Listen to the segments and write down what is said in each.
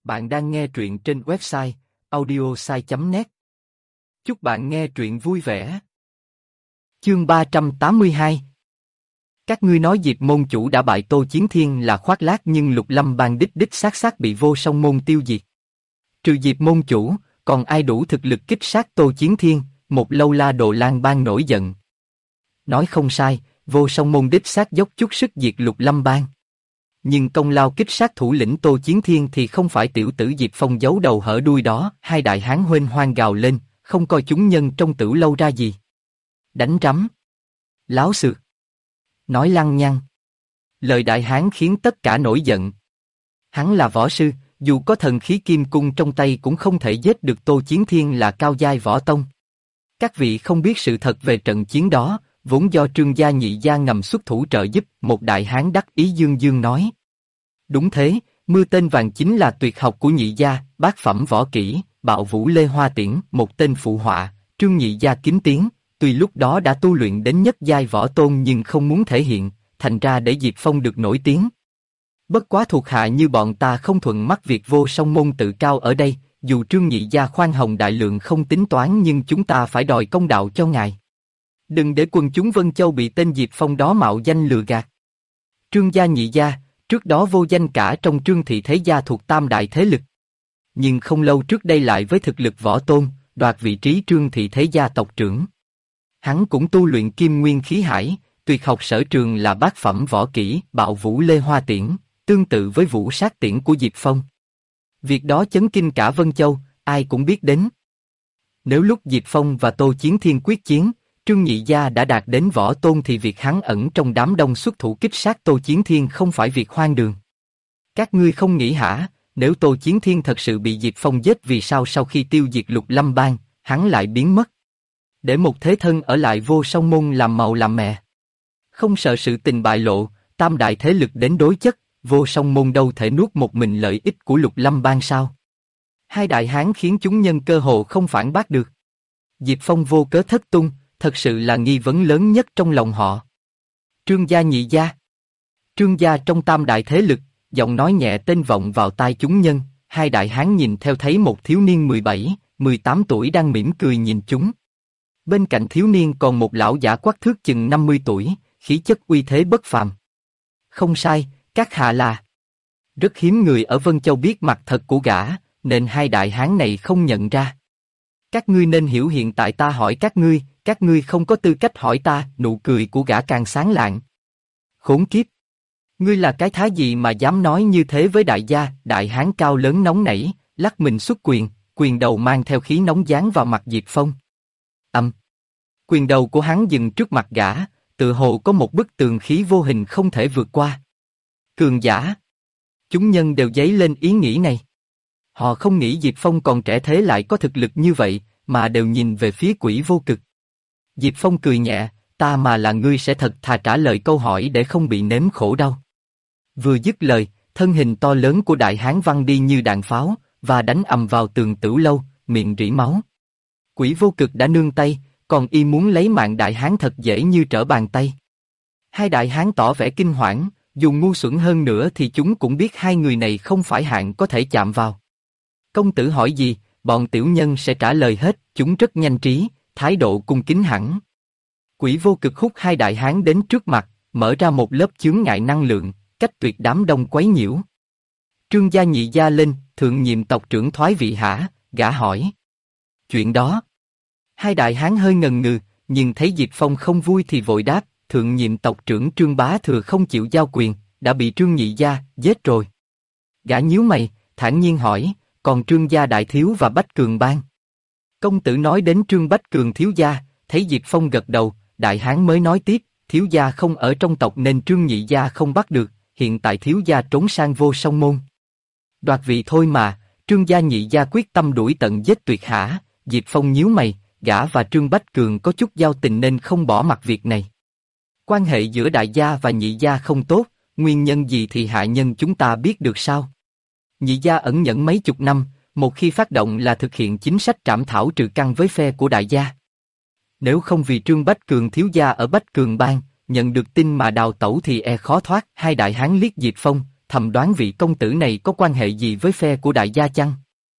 Bạn đang nghe truyện trên website audiosai.net. Chúc bạn nghe truyện vui vẻ. Chương 382. Các ngươi nói Diệp môn chủ đã bại Tô Chiến Thiên là khoác lác, nhưng Lục Lâm Bang đích đích xác bị Vô Song môn tiêu diệt. Trừ Diệp môn chủ, còn ai đủ thực lực kích sát Tô Chiến Thiên? Một lâu la Đồ Lan Bang nổi giận. Nói không sai, Vô Song môn đích xác dốc chút sức diệt Lục Lâm Bang. Nhưng công lao kích sát thủ lĩnh Tô Chiến Thiên thì không phải tiểu tử Diệp Phong giấu đầu hở đuôi đó. Hai đại hán huênh hoang gào lên, không coi chúng nhân trong Tử Lâu ra gì. Đánh rắm, láo xược, nói lăng nhăng. Lời đại hán khiến tất cả nổi giận. Hắn là võ sư, dù có thần khí kim cung trong tay cũng không thể giết được Tô Chiến Thiên là cao giai võ tông. Các vị không biết sự thật về trận chiến đó, vốn do Trương gia Nhị gia ngầm xuất thủ trợ giúp. Một đại hán đắc ý dương dương nói. Đúng thế, mưa tên vàng chính là tuyệt học của Nhị gia, bát phẩm võ kỹ, Bạo Vũ Lê Hoa Tiễn. Một tên phụ họa, Trương Nhị gia kính tiếng, tuy lúc đó đã tu luyện đến nhất giai võ tôn nhưng không muốn thể hiện, thành ra để Diệp Phong được nổi tiếng. Bất quá thuộc hạ như bọn ta không thuận mắt việc Vô Song môn tự cao ở đây, dù Trương Nhị gia khoan hồng đại lượng không tính toán nhưng chúng ta phải đòi công đạo cho ngài. Đừng để quần chúng Vân Châu bị tên Diệp Phong đó mạo danh lừa gạt. Trương gia Nhị gia, trước đó vô danh cả trong Trương thị thế gia thuộc tam đại thế lực. Nhưng không lâu trước đây lại với thực lực võ tôn, đoạt vị trí Trương thị thế gia tộc trưởng. Hắn cũng tu luyện Kim Nguyên Khí Hải, tuyệt học sở trường là bát phẩm võ kỹ, Bạo Vũ Lê Hoa Tiễn, tương tự với Vũ Sát Tiễn của Diệp Phong. Việc đó chấn kinh cả Vân Châu, ai cũng biết đến. Nếu lúc Diệp Phong và Tô Chiến Thiên quyết chiến, Trương Nhị gia đã đạt đến võ tôn thì việc hắn ẩn trong đám đông xuất thủ kích sát Tô Chiến Thiên không phải việc hoang đường. Các ngươi không nghĩ hả, nếu Tô Chiến Thiên thật sự bị Diệp Phong giết vì sao sau khi tiêu diệt Lục Lâm Bang, hắn lại biến mất? Để một thế thân ở lại Vô Song môn làm màu làm mè. Không sợ sự tình bại lộ, tam đại thế lực đến đối chất, Vô Song môn đâu thể nuốt một mình lợi ích của Lục Lâm Bang sao? Hai đại hán khiến chúng nhân cơ hồ không phản bác được. Diệp Phong vô cớ thất tung, thật sự là nghi vấn lớn nhất trong lòng họ. Trương gia Nhị gia. Trương gia trong tam đại thế lực, giọng nói nhẹ tên vọng vào tai chúng nhân. Hai đại hán nhìn theo thấy một thiếu niên 17, 18 tuổi đang mỉm cười nhìn chúng. Bên cạnh thiếu niên còn một lão giả quắc thước chừng 50 tuổi, khí chất uy thế bất phàm. Không sai, các hạ là. Rất hiếm người ở Vân Châu biết mặt thật của gã, nên hai đại hán này không nhận ra. Các ngươi nên hiểu hiện tại ta hỏi các ngươi không có tư cách hỏi ta. Nụ cười của gã càng sáng lạng. Khốn kiếp! Ngươi là cái thá gì mà dám nói như thế với đại gia? Đại hán cao lớn nóng nảy, lắc mình xuất quyền, quyền đầu mang theo khí nóng giáng vào mặt Diệp Phong. Quyền đầu của hắn dừng trước mặt gã, tự hồ có một bức tường khí vô hình không thể vượt qua. Cường giả! Chúng nhân đều dấy lên ý nghĩ này. Họ không nghĩ Diệp Phong còn trẻ thế lại có thực lực như vậy, mà đều nhìn về phía Quỷ Vô Cực. Diệp Phong cười nhẹ, ta mà là ngươi sẽ thật thà trả lời câu hỏi để không bị nếm khổ đau. Vừa dứt lời, thân hình to lớn của đại hán văng đi như đạn pháo, và đánh ầm vào tường Tử Lâu, miệng rỉ máu. Quỷ Vô Cực đã nương tay, còn y muốn lấy mạng đại hán thật dễ như trở bàn tay. Hai đại hán tỏ vẻ kinh hoảng, dù ngu xuẩn hơn nữa thì chúng cũng biết hai người này không phải hạng có thể chạm vào. Công tử hỏi gì, bọn tiểu nhân sẽ trả lời hết. Chúng rất nhanh trí, thái độ cung kính hẳn. Quỷ Vô Cực hút hai đại hán đến trước mặt, mở ra một lớp chướng ngại năng lượng, cách tuyệt đám đông quấy nhiễu. Trương gia Nhị gia lên, thượng nhiệm tộc trưởng thoái vị hả? Gã hỏi. Chuyện đó. Hai đại hán hơi ngần ngừ, nhưng thấy Diệp Phong không vui thì vội đáp, thượng nhiệm tộc trưởng Trương Bá Thừa không chịu giao quyền, đã bị Trương Nhị gia giết rồi. Gã nhíu mày, thản nhiên hỏi, còn Trương gia đại thiếu và Bách Cường bang? Công tử nói đến Trương Bách Cường thiếu gia, thấy Diệp Phong gật đầu, đại hán mới nói tiếp, thiếu gia không ở trong tộc nên Trương Nhị gia không bắt được, hiện tại thiếu gia trốn sang Vô Song môn. Đoạt vị thôi mà, Trương gia Nhị gia quyết tâm đuổi tận giết tuyệt hả? Diệp Phong nhíu mày, gã và Trương Bách Cường có chút giao tình nên không bỏ mặc việc này. Quan hệ giữa đại gia và Nhị gia không tốt, nguyên nhân gì thì hạ nhân chúng ta biết được sao? Nhị gia ẩn nhẫn mấy chục năm, một khi phát động là thực hiện chính sách trảm thảo trừ căn với phe của đại gia. Nếu không vì Trương Bách Cường thiếu gia ở Bách Cường bang, nhận được tin mà đào tẩu thì khó thoát. Hai đại hán liếc Diệp Phong, thầm đoán vị công tử này có quan hệ gì với phe của đại gia chăng?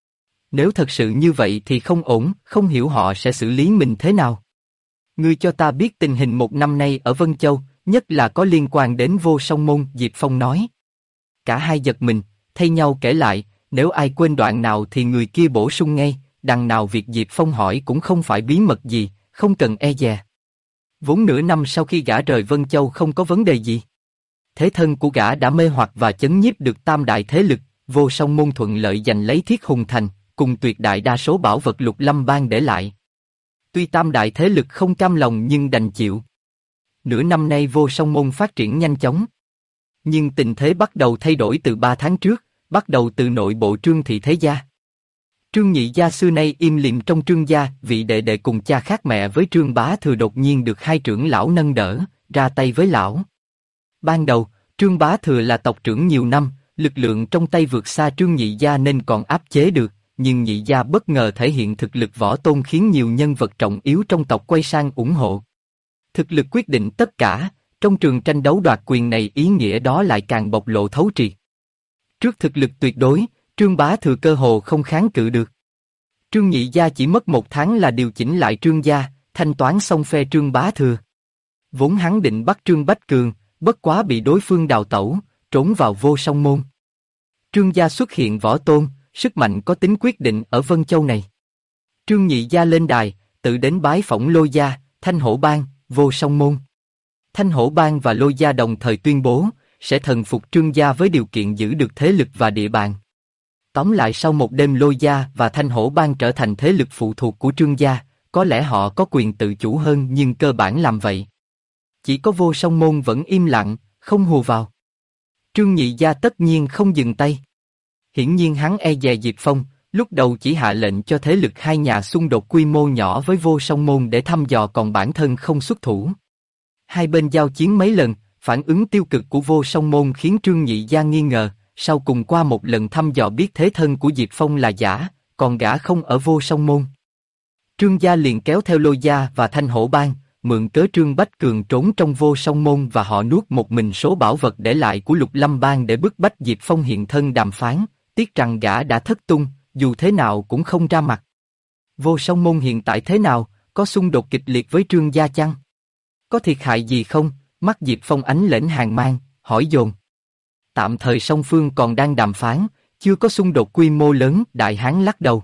Nếu thật sự như vậy thì không ổn, không hiểu họ sẽ xử lý mình thế nào. Ngươi cho ta biết tình hình một năm nay ở Vân Châu, nhất là có liên quan đến Vô Song Môn, Diệp Phong nói. Cả hai giật mình, thay nhau kể lại, nếu ai quên đoạn nào thì người kia bổ sung ngay, đằng nào việc Diệp Phong hỏi cũng không phải bí mật gì, không cần e dè. Vốn nửa năm sau khi gã rời Vân Châu không có vấn đề gì. Thế thân của gã đã mê hoặc và chấn nhiếp được tam đại thế lực, Vô Song Môn thuận lợi giành lấy Thiết Hùng Thành, cùng tuyệt đại đa số bảo vật Lục Lâm Bang để lại. Tuy tam đại thế lực không cam lòng nhưng đành chịu. Nửa năm nay Vô Song Môn phát triển nhanh chóng. Nhưng tình thế bắt đầu thay đổi từ 3 tháng trước, bắt đầu từ nội bộ Trương thị thế gia. Trương Nhị gia xưa nay im lìm trong Trương gia, vị đệ đệ cùng cha khác mẹ với Trương Bá Thừa đột nhiên được hai trưởng lão nâng đỡ, ra tay với lão. Ban đầu, Trương Bá Thừa là tộc trưởng nhiều năm, lực lượng trong tay vượt xa Trương Nhị gia nên còn áp chế được, nhưng Nhị gia bất ngờ thể hiện thực lực võ tôn khiến nhiều nhân vật trọng yếu trong tộc quay sang ủng hộ. Thực lực quyết định tất cả, trong trường tranh đấu đoạt quyền này ý nghĩa đó lại càng bộc lộ thấu triệt. Trước thực lực tuyệt đối, Trương Bá Thừa cơ hồ không kháng cự được. Trương Nhị gia chỉ mất 1 tháng là điều chỉnh lại Trương gia, thanh toán xong phe Trương Bá Thừa. Vốn hắn định bắt Trương Bách Cường, bất quá bị đối phương đào tẩu, trốn vào Vô Song Môn. Trương gia xuất hiện võ tôn, sức mạnh có tính quyết định ở Vân Châu này. Trương Nhị gia lên đài, tự đến bái phỏng Lôi gia, Thanh Hổ Bang, Vô Song Môn. Thanh Hổ Bang và Lôi gia đồng thời tuyên bố sẽ thần phục Trương gia với điều kiện giữ được thế lực và địa bàn. Tóm lại sau một đêm Lôi gia và Thanh Hổ Bang trở thành thế lực phụ thuộc của Trương gia, có lẽ họ có quyền tự chủ hơn nhưng cơ bản làm vậy. Chỉ có Vô Song Môn vẫn im lặng, không hùa vào. Trương Nhị gia tất nhiên không dừng tay. Hiển nhiên hắn e dè Diệp Phong, lúc đầu chỉ hạ lệnh cho thế lực hai nhà xung đột quy mô nhỏ với Vô Song Môn để thăm dò còn bản thân không xuất thủ. Hai bên giao chiến mấy lần, phản ứng tiêu cực của Vô Song Môn khiến Trương Nhị gia nghi ngờ, sau cùng qua một lần thăm dò biết thế thân của Diệp Phong là giả, còn gã không ở Vô Song Môn. Trương gia liền kéo theo Lôi gia và Thanh Hổ Bang, mượn cớ Trương Bách Cường trốn trong Vô Song Môn và họ nuốt một mình số bảo vật để lại của Lục Lâm Bang để bức bách Diệp Phong hiện thân đàm phán, tiếc rằng gã đã thất tung, dù thế nào cũng không ra mặt. Vô Song Môn hiện tại thế nào, có xung đột kịch liệt với Trương gia chăng? Có thiệt hại gì không? Mắt Diệp Phong ánh lệnh hàng mang, hỏi dồn. Tạm thời song phương còn đang đàm phán, chưa có xung đột quy mô lớn, Đại Hán lắc đầu.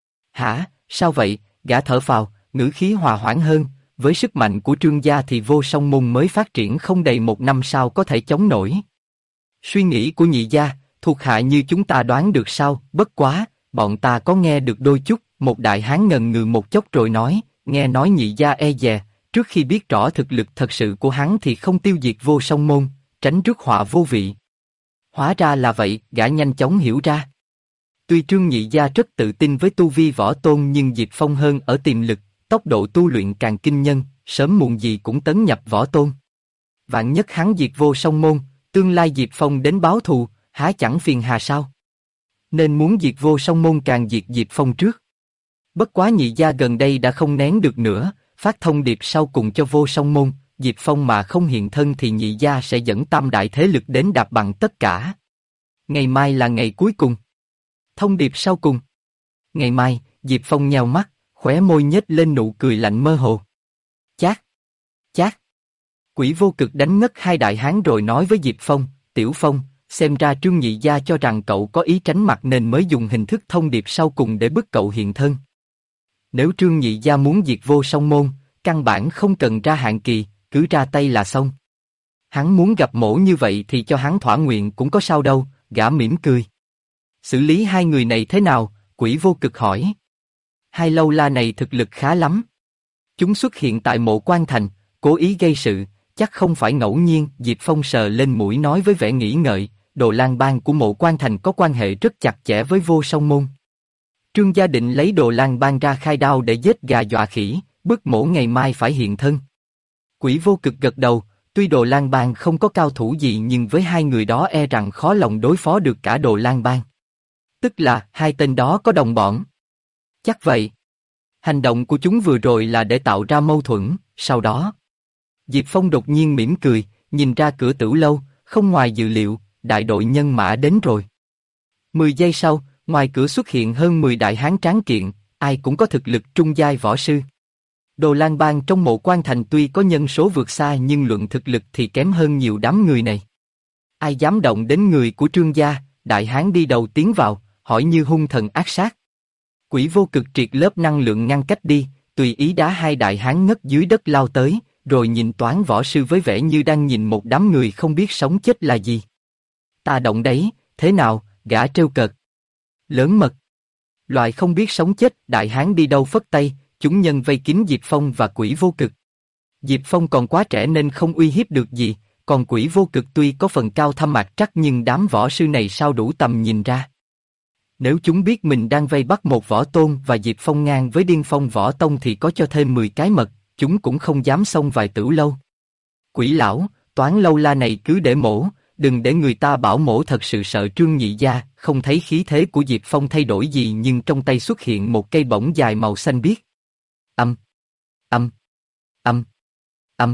Hả, sao vậy? Gã thở phào, ngữ khí hòa hoãn hơn, với sức mạnh của Trương gia thì Vô Song Môn mới phát triển không đầy 1 năm sao có thể chống nổi. Suy nghĩ của Nhị gia, thuộc hạ như chúng ta đoán được sao, bất quá, bọn ta có nghe được đôi chút, một Đại Hán ngần ngừ một chốc rồi nói, nghe nói Nhị gia e dè, trước khi biết rõ thực lực thật sự của hắn thì không tiêu diệt Vô Song Môn, tránh rước họa vô vị. Hóa ra là vậy, gã nhanh chóng hiểu ra. Tuy Trương Nhị gia rất tự tin với tu vi võ tôn nhưng Diệp Phong hơn ở tiềm lực, tốc độ tu luyện càng kinh nhân, sớm muộn gì cũng tấn nhập võ tôn. Vạn nhất hắn diệt Vô Song Môn, tương lai Diệp Phong đến báo thù, há chẳng phiền hà sao? Nên muốn diệt Vô Song Môn càng diệt Diệp Phong trước. Bất quá Nhị gia gần đây đã không nén được nữa, phát thông điệp sau cùng cho Vô Song Môn, Diệp Phong mà không hiện thân thì Nhị gia sẽ dẫn tam đại thế lực đến đạp bằng tất cả. Ngày mai là ngày cuối cùng. Thông điệp sau cùng. Ngày mai, Diệp Phong nheo mắt, khóe môi nhếch lên nụ cười lạnh mơ hồ. Chát, chát. Quỷ Vô Cực đánh ngất hai đại hán rồi nói với Diệp Phong, Tiểu Phong, xem ra Trương Nhị gia cho rằng cậu có ý tránh mặt nên mới dùng hình thức thông điệp sau cùng để bức cậu hiện thân. Nếu Trương Nhị gia muốn diệt Vô Song Môn, căn bản không cần ra hạn kỳ, cứ ra tay là xong. Hắn muốn gặp mổ như vậy thì cho hắn thỏa nguyện cũng có sao đâu, gã mỉm cười. Xử lý hai người này thế nào? Quỷ Vô Cực hỏi. Hai lâu la này thực lực khá lắm. Chúng xuất hiện tại Mộ Quan Thành, cố ý gây sự, chắc không phải ngẫu nhiên. Diệp Phong sờ lên mũi nói với vẻ nghĩ ngợi, Đồ Lang Bang của Mộ Quan Thành có quan hệ rất chặt chẽ với Vô Song Môn. Trương gia định lấy Đồ Lang Bang ra khai đao để giết gà dọa khỉ, bức mổ ngày mai phải hiện thân. Quỷ Vô Cực gật đầu, tuy Đồ Lang Bang không có cao thủ gì nhưng với hai người đó e rằng khó lòng đối phó được cả Đồ Lang Bang. Tức là hai tên đó có đồng bọn. Chắc vậy. Hành động của chúng vừa rồi là để tạo ra mâu thuẫn, sau đó. Diệp Phong đột nhiên mỉm cười, nhìn ra cửa tử lâu, không ngoài dự liệu, đại đội nhân mã đến rồi. 10 giây sau, ngoài cửa xuất hiện hơn 10 đại hán tráng kiện, ai cũng có thực lực trung giai võ sư. Đồ Lang Bang trong Mộ Quan Thành tuy có nhân số vượt xa nhưng luận thực lực thì kém hơn nhiều đám người này. Ai dám động đến người của Trương gia, đại hán đi đầu tiến vào, hỏi như hung thần ác sát. Quỷ Vô Cực triệt lớp năng lượng ngăn cách đi, tùy ý đá hai đại hán ngất dưới đất lao tới, rồi nhìn Toán võ sư với vẻ như đang nhìn một đám người không biết sống chết là gì. Ta động đấy, thế nào, gã trêu cợt. Lớn mật. Loại không biết sống chết, đại hán đi đâu phất tay, chúng nhân vây kín Diệp Phong và Quỷ Vô Cực. Diệp Phong còn quá trẻ nên không uy hiếp được gì, còn Quỷ Vô Cực tuy có phần cao thâm mạc trắc nhưng đám võ sư này sao đủ tầm nhìn ra. Nếu chúng biết mình đang vây bắt một võ tôn và Diệp Phong ngang với điên phong võ tông thì có cho thêm 10 cái mật, chúng cũng không dám xông vài tửu lâu. Quỷ lão, Toán lâu la này cứ để mổ, đừng để người ta bảo mổ thật sự sợ Trương Nhị gia. Không thấy khí thế của Diệp Phong thay đổi gì nhưng trong tay xuất hiện một cây bổng dài màu xanh biếc. Âm, âm, âm, âm.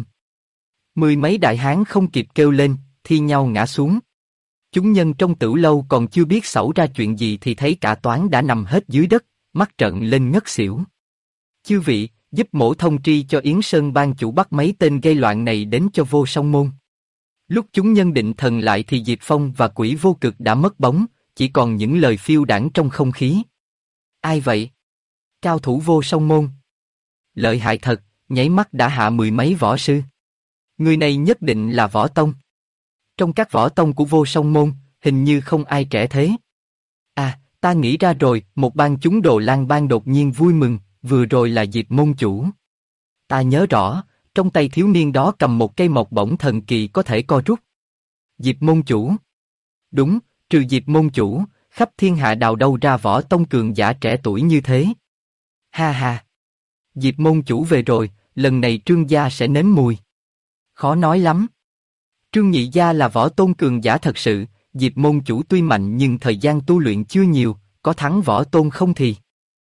10 mấy đại hán không kịp kêu lên, thi nhau ngã xuống. Chúng nhân trong tửu lâu còn chưa biết xảy ra chuyện gì thì thấy cả Toán đã nằm hết dưới đất, mắt trợn lên ngất xỉu. Chư vị, giúp mổ thông tri cho Yến Sơn ban chủ bắt mấy tên gây loạn này đến cho Vô Song Môn. Lúc chúng nhân định thần lại thì Diệp Phong và Quỷ Vô Cực đã mất bóng, chỉ còn những lời phiêu đãng trong không khí. Ai vậy? Cao thủ Vô Song Môn. Lợi hại thật, nháy mắt đã hạ 10 mấy võ sư. Người này nhất định là võ tông. Trong các võ tông của Vô Song Môn, hình như không ai trẻ thế. À, ta nghĩ ra rồi, một bang chúng Đồ Lang Bang đột nhiên vui mừng, vừa rồi là Diệp môn chủ. Ta nhớ rõ, trong tay thiếu niên đó cầm một cây mộc bổng thần kỳ có thể co rút. Diệp môn chủ. Đúng, trừ Diệp môn chủ, khắp thiên hạ đào đâu ra võ tông cường giả trẻ tuổi như thế. Ha ha. Diệp môn chủ về rồi, lần này Trương gia sẽ nếm mùi. Khó nói lắm. Trương Nhị gia là võ tôn cường giả thật sự, Diệp môn chủ tuy mạnh nhưng thời gian tu luyện chưa nhiều, có thắng võ tôn không thì.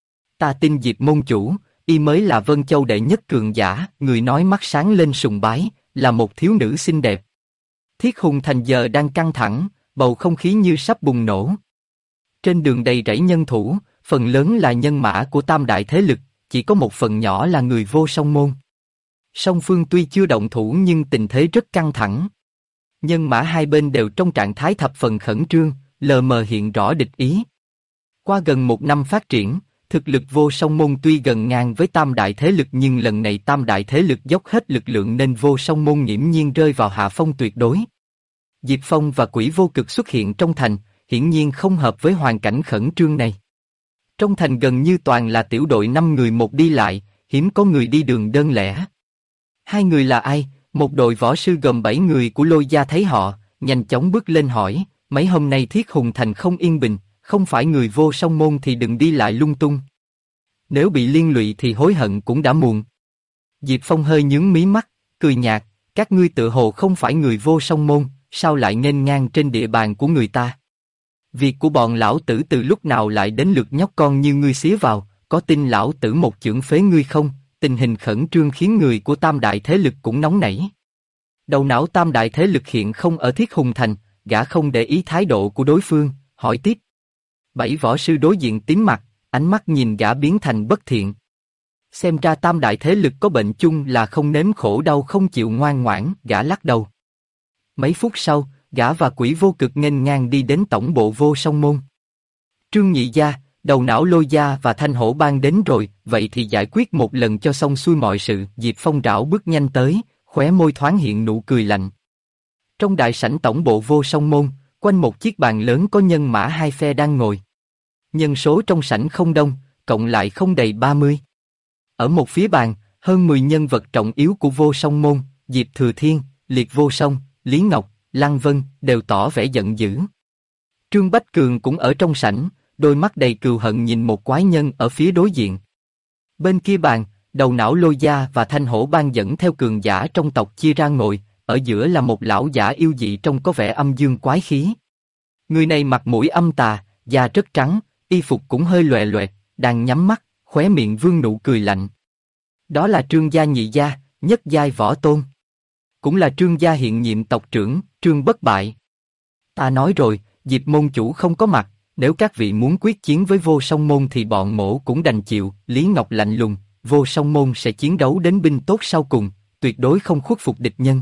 Ta tin Diệp môn chủ, y mới là Vân Châu đệ nhất cường giả, người nói mắt sáng lên sùng bái, là một thiếu nữ xinh đẹp. Thiết Hùng Thành giờ đang căng thẳng, bầu không khí như sắp bùng nổ. Trên đường đầy rẫy nhân thủ, phần lớn là nhân mã của tam đại thế lực, chỉ có một phần nhỏ là người Vô Song Môn. Song phương tuy chưa động thủ nhưng tình thế rất căng thẳng. Nhân mã hai bên đều trong trạng thái thập phần khẩn trương, lờ mờ hiện rõ địch ý. Qua gần một năm phát triển, thực lực Vô Song Môn tuy gần ngang với tam đại thế lực nhưng lần này tam đại thế lực dốc hết lực lượng nên Vô Song Môn nghiễm nhiên rơi vào hạ phong tuyệt đối. Diệp Phong và Quỷ Vô Cực xuất hiện trong thành, hiển nhiên không hợp với hoàn cảnh khẩn trương này. Trong thành gần như toàn là tiểu đội 5 người một đi lại, hiếm có người đi đường đơn lẻ. Hai người là ai? Một đội võ sư gồm 7 người của Lôi gia thấy họ, nhanh chóng bước lên hỏi, mấy hôm nay Thiết Hùng Thành không yên bình, không phải người Vô Song Môn thì đừng đi lại lung tung. Nếu bị liên lụy thì hối hận cũng đã muộn. Diệp Phong hơi nhướng mí mắt, cười nhạt, các ngươi tự hồ không phải người Vô Song Môn, sao lại nghênh ngang trên địa bàn của người ta? Việc của bọn lão tử từ lúc nào lại đến lượt nhóc con như ngươi xía vào, có tin lão tử một chưởng phế ngươi không? Tình hình khẩn trương khiến người của tam đại thế lực cũng nóng nảy. Đầu não tam đại thế lực hiện không ở Thiết Hùng Thành, gã không để ý thái độ của đối phương, hỏi tiếp. 7 võ sư đối diện tím mặt, ánh mắt nhìn gã biến thành bất thiện. Xem ra tam đại thế lực có bệnh chung là không nếm khổ đau không chịu ngoan ngoãn, gã lắc đầu. Mấy phút sau, gã và Quỷ Vô Cực nghênh ngang đi đến tổng bộ Vô Song Môn. Trương Nhị gia, đầu não Lôi gia và Thanh Hổ bang đến rồi, vậy thì giải quyết một lần cho xong xuôi mọi sự. Diệp Phong rảo bước nhanh tới, khóe môi thoáng hiện nụ cười lạnh. Trong đại sảnh tổng bộ Vô Song Môn, quanh một chiếc bàn lớn có nhân mã hai phe đang ngồi. Nhân số trong sảnh không đông, cộng lại không đầy 30. Ở một phía bàn, hơn 10 nhân vật trọng yếu của Vô Song Môn, Diệp Thừa Thiên, Liệt Vô Song, Lý Ngọc, Lăng Vân đều tỏ vẻ giận dữ. Trương Bách Cường cũng ở trong sảnh, đôi mắt đầy cừu hận nhìn một quái nhân ở phía đối diện. Bên kia bàn, đầu não Lôi gia và Thanh Hổ bang dẫn theo cường giả trong tộc chia ra ngồi, ở giữa là một lão giả yêu dị trông có vẻ âm dương quái khí. Người này mặt mũi âm tà, da rất trắng, y phục cũng hơi loè loẹt, đang nhắm mắt, khóe miệng vương nụ cười lạnh. Đó là Trương gia Nhị gia, nhất giai võ tôn. Cũng là Trương gia hiện nhiệm tộc trưởng, Trương Bất Bại. Ta nói rồi, Diệp môn chủ không có mặt, nếu các vị muốn quyết chiến với Vô Song Môn thì bọn mỗ cũng đành chịu. Lý Ngọc lạnh lùng, Vô Song Môn sẽ chiến đấu đến binh tốt sau cùng, tuyệt đối không khuất phục địch nhân.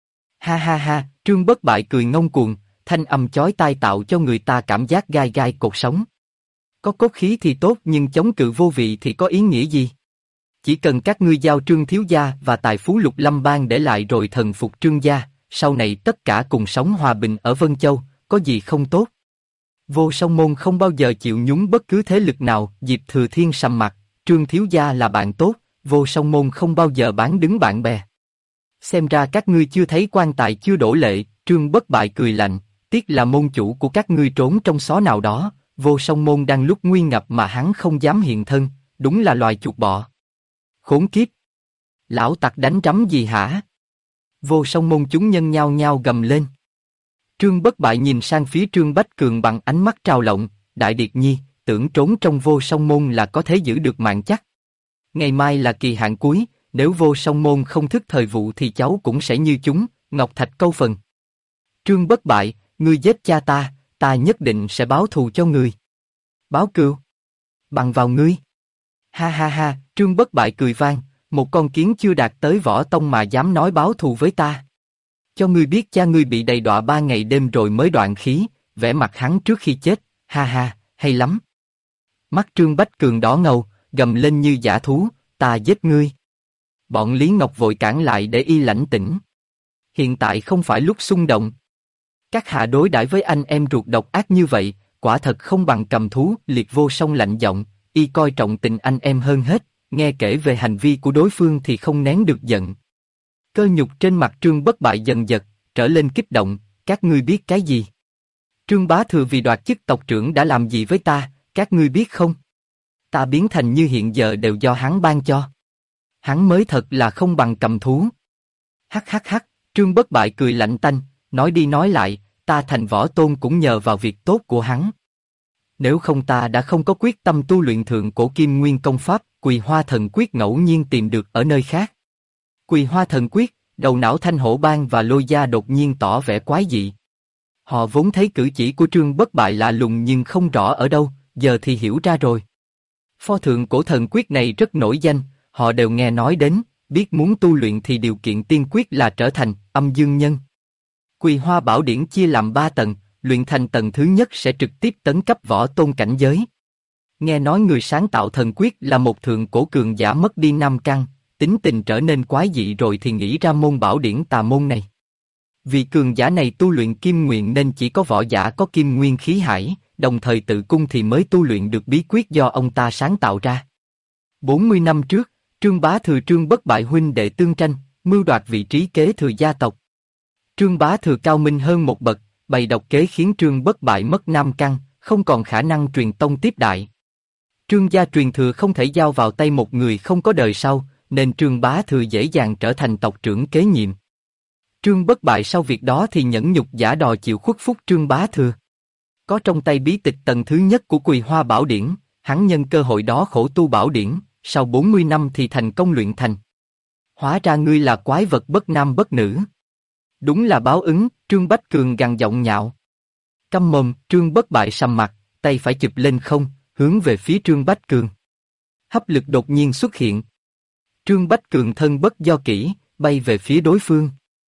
Ha ha ha, Trương Bất Bại cười ngông cuồng, thanh âm chói tai tạo cho người ta cảm giác gai gai cột sống. Có cốt khí thì tốt nhưng chống cự vô vị thì có ý nghĩa gì? Chỉ cần các ngươi giao Trương thiếu gia và tài phú Lục Lâm Bang để lại rồi thần phục Trương gia, sau này tất cả cùng sống hòa bình ở Vân Châu, có gì không tốt? Vô Song Môn không bao giờ chịu nhúng bất cứ thế lực nào. Diệp Thừa Thiên sầm mặt, Trương thiếu gia là bạn tốt, Vô Song Môn không bao giờ bán đứng bạn bè. Xem ra các ngươi chưa thấy quan tài chưa đổ lệ. Trương Bất Bại cười lạnh, tiếc là môn chủ của các ngươi trốn trong xó nào đó. Vô Song Môn đang lúc nguy ngập mà hắn không dám hiện thân, đúng là loài chuột bọ. Khốn kiếp! Lão tặc đánh rắm gì hả? Vô Song Môn chúng nhân nhao nhao gầm lên. Trương Bất Bại nhìn sang phía Trương Bách Cường bằng ánh mắt trào lộng, Đại Điệt Nhi, tưởng trốn trong Vô Song Môn là có thể giữ được mạng chắc. Ngày mai là kỳ hạn cuối, nếu Vô Song Môn không thức thời vụ thì cháu cũng sẽ như chúng, Ngọc Thạch câu phần. Trương Bất Bại, ngươi giết cha ta nhất định sẽ báo thù cho ngươi. Báo cừu? Bằng vào ngươi. Ha ha ha, Trương Bất Bại cười vang, một con kiến chưa đạt tới võ tông mà dám nói báo thù với ta. Cho ngươi biết cha ngươi bị đầy đọa 3 ngày đêm rồi mới đoạn khí, vẻ mặt hắn trước khi chết, ha ha, hay lắm. Mắt Trương Bách Cường đỏ ngầu, gầm lên như dã thú, ta giết ngươi. Bọn Lý Ngọc vội cản lại để y lãnh tĩnh. Hiện tại không phải lúc xung động. Các hạ đối đãi với anh em ruột độc ác như vậy, quả thật không bằng cầm thú. Liệt Vô Song lạnh giọng, y coi trọng tình anh em hơn hết, nghe kể về hành vi của đối phương thì không nén được giận. Cơ nhục trên mặt Trương Bất Bại dần dật, trở lên kích động, các ngươi biết cái gì? Trương Bá Thừa vì đoạt chức tộc trưởng đã làm gì với ta, các ngươi biết không? Ta biến thành như hiện giờ đều do hắn ban cho. Hắn mới thật là không bằng cầm thú. Hắc hắc hắc, Trương Bất Bại cười lạnh tanh, nói đi nói lại, ta thành võ tôn cũng nhờ vào việc tốt của hắn. Nếu không ta đã không có quyết tâm tu luyện thượng cổ kim nguyên công pháp, Quỳ Hoa Thần Quyết ngẫu nhiên tìm được ở nơi khác. Quỳ Hoa Thần Quyết, đầu não Thanh Hổ Bang và Lôi Gia đột nhiên tỏ vẻ quái dị. Họ vốn thấy cử chỉ của Trương Bất Bại lạ lùng nhưng không rõ ở đâu, giờ thì hiểu ra rồi. Pho thượng cổ thần quyết này rất nổi danh, họ đều nghe nói đến, biết muốn tu luyện thì điều kiện tiên quyết là trở thành âm dương nhân. Quỳ Hoa Bảo Điển chia làm 3 tầng, luyện thành tầng thứ nhất sẽ trực tiếp tấn cấp võ tôn cảnh giới. Nghe nói người sáng tạo thần quyết là một thượng cổ cường giả mất đi 5 căn, tính tình trở nên quái dị rồi thì nghĩ ra môn bảo điển tà môn này. Vì cường giả này tu luyện kim nguyện nên chỉ có võ giả có kim nguyên khí hải, đồng thời tự cung thì mới tu luyện được bí quyết do ông ta sáng tạo ra. 40 năm trước, Trương Bá Thừa Trương Bất Bại huynh đệ tương tranh, mưu đoạt vị trí kế thừa gia tộc. Trương Bá Thừa cao minh hơn một bậc, bày độc kế khiến Trương Bất Bại mất 5 căn, không còn khả năng truyền tông tiếp đại. Trương gia truyền thừa không thể giao vào tay một người không có đời sau, nên Trương Bá Thừa dễ dàng trở thành tộc trưởng kế nhiệm. Trương Bất Bại sau việc đó thì nhẫn nhục giả đò chịu khuất phục Trương Bá Thừa. Có trong tay bí tịch tầng thứ nhất của Quỳ Hoa Bảo Điển, hắn nhân cơ hội đó khổ tu bảo điển, sau 40 năm thì thành công luyện thành. Hóa ra ngươi là quái vật bất nam bất nữ. Đúng là báo ứng, Trương Bách Cường gằn giọng nhạo. Câm mồm, Trương Bất Bại sầm mặt, tay phải chụp lên không, hướng về phía Trương Bách Cường. Hấp lực đột nhiên xuất hiện. Trương Bách Cường thân bất do kỹ, bay về phía đối phương.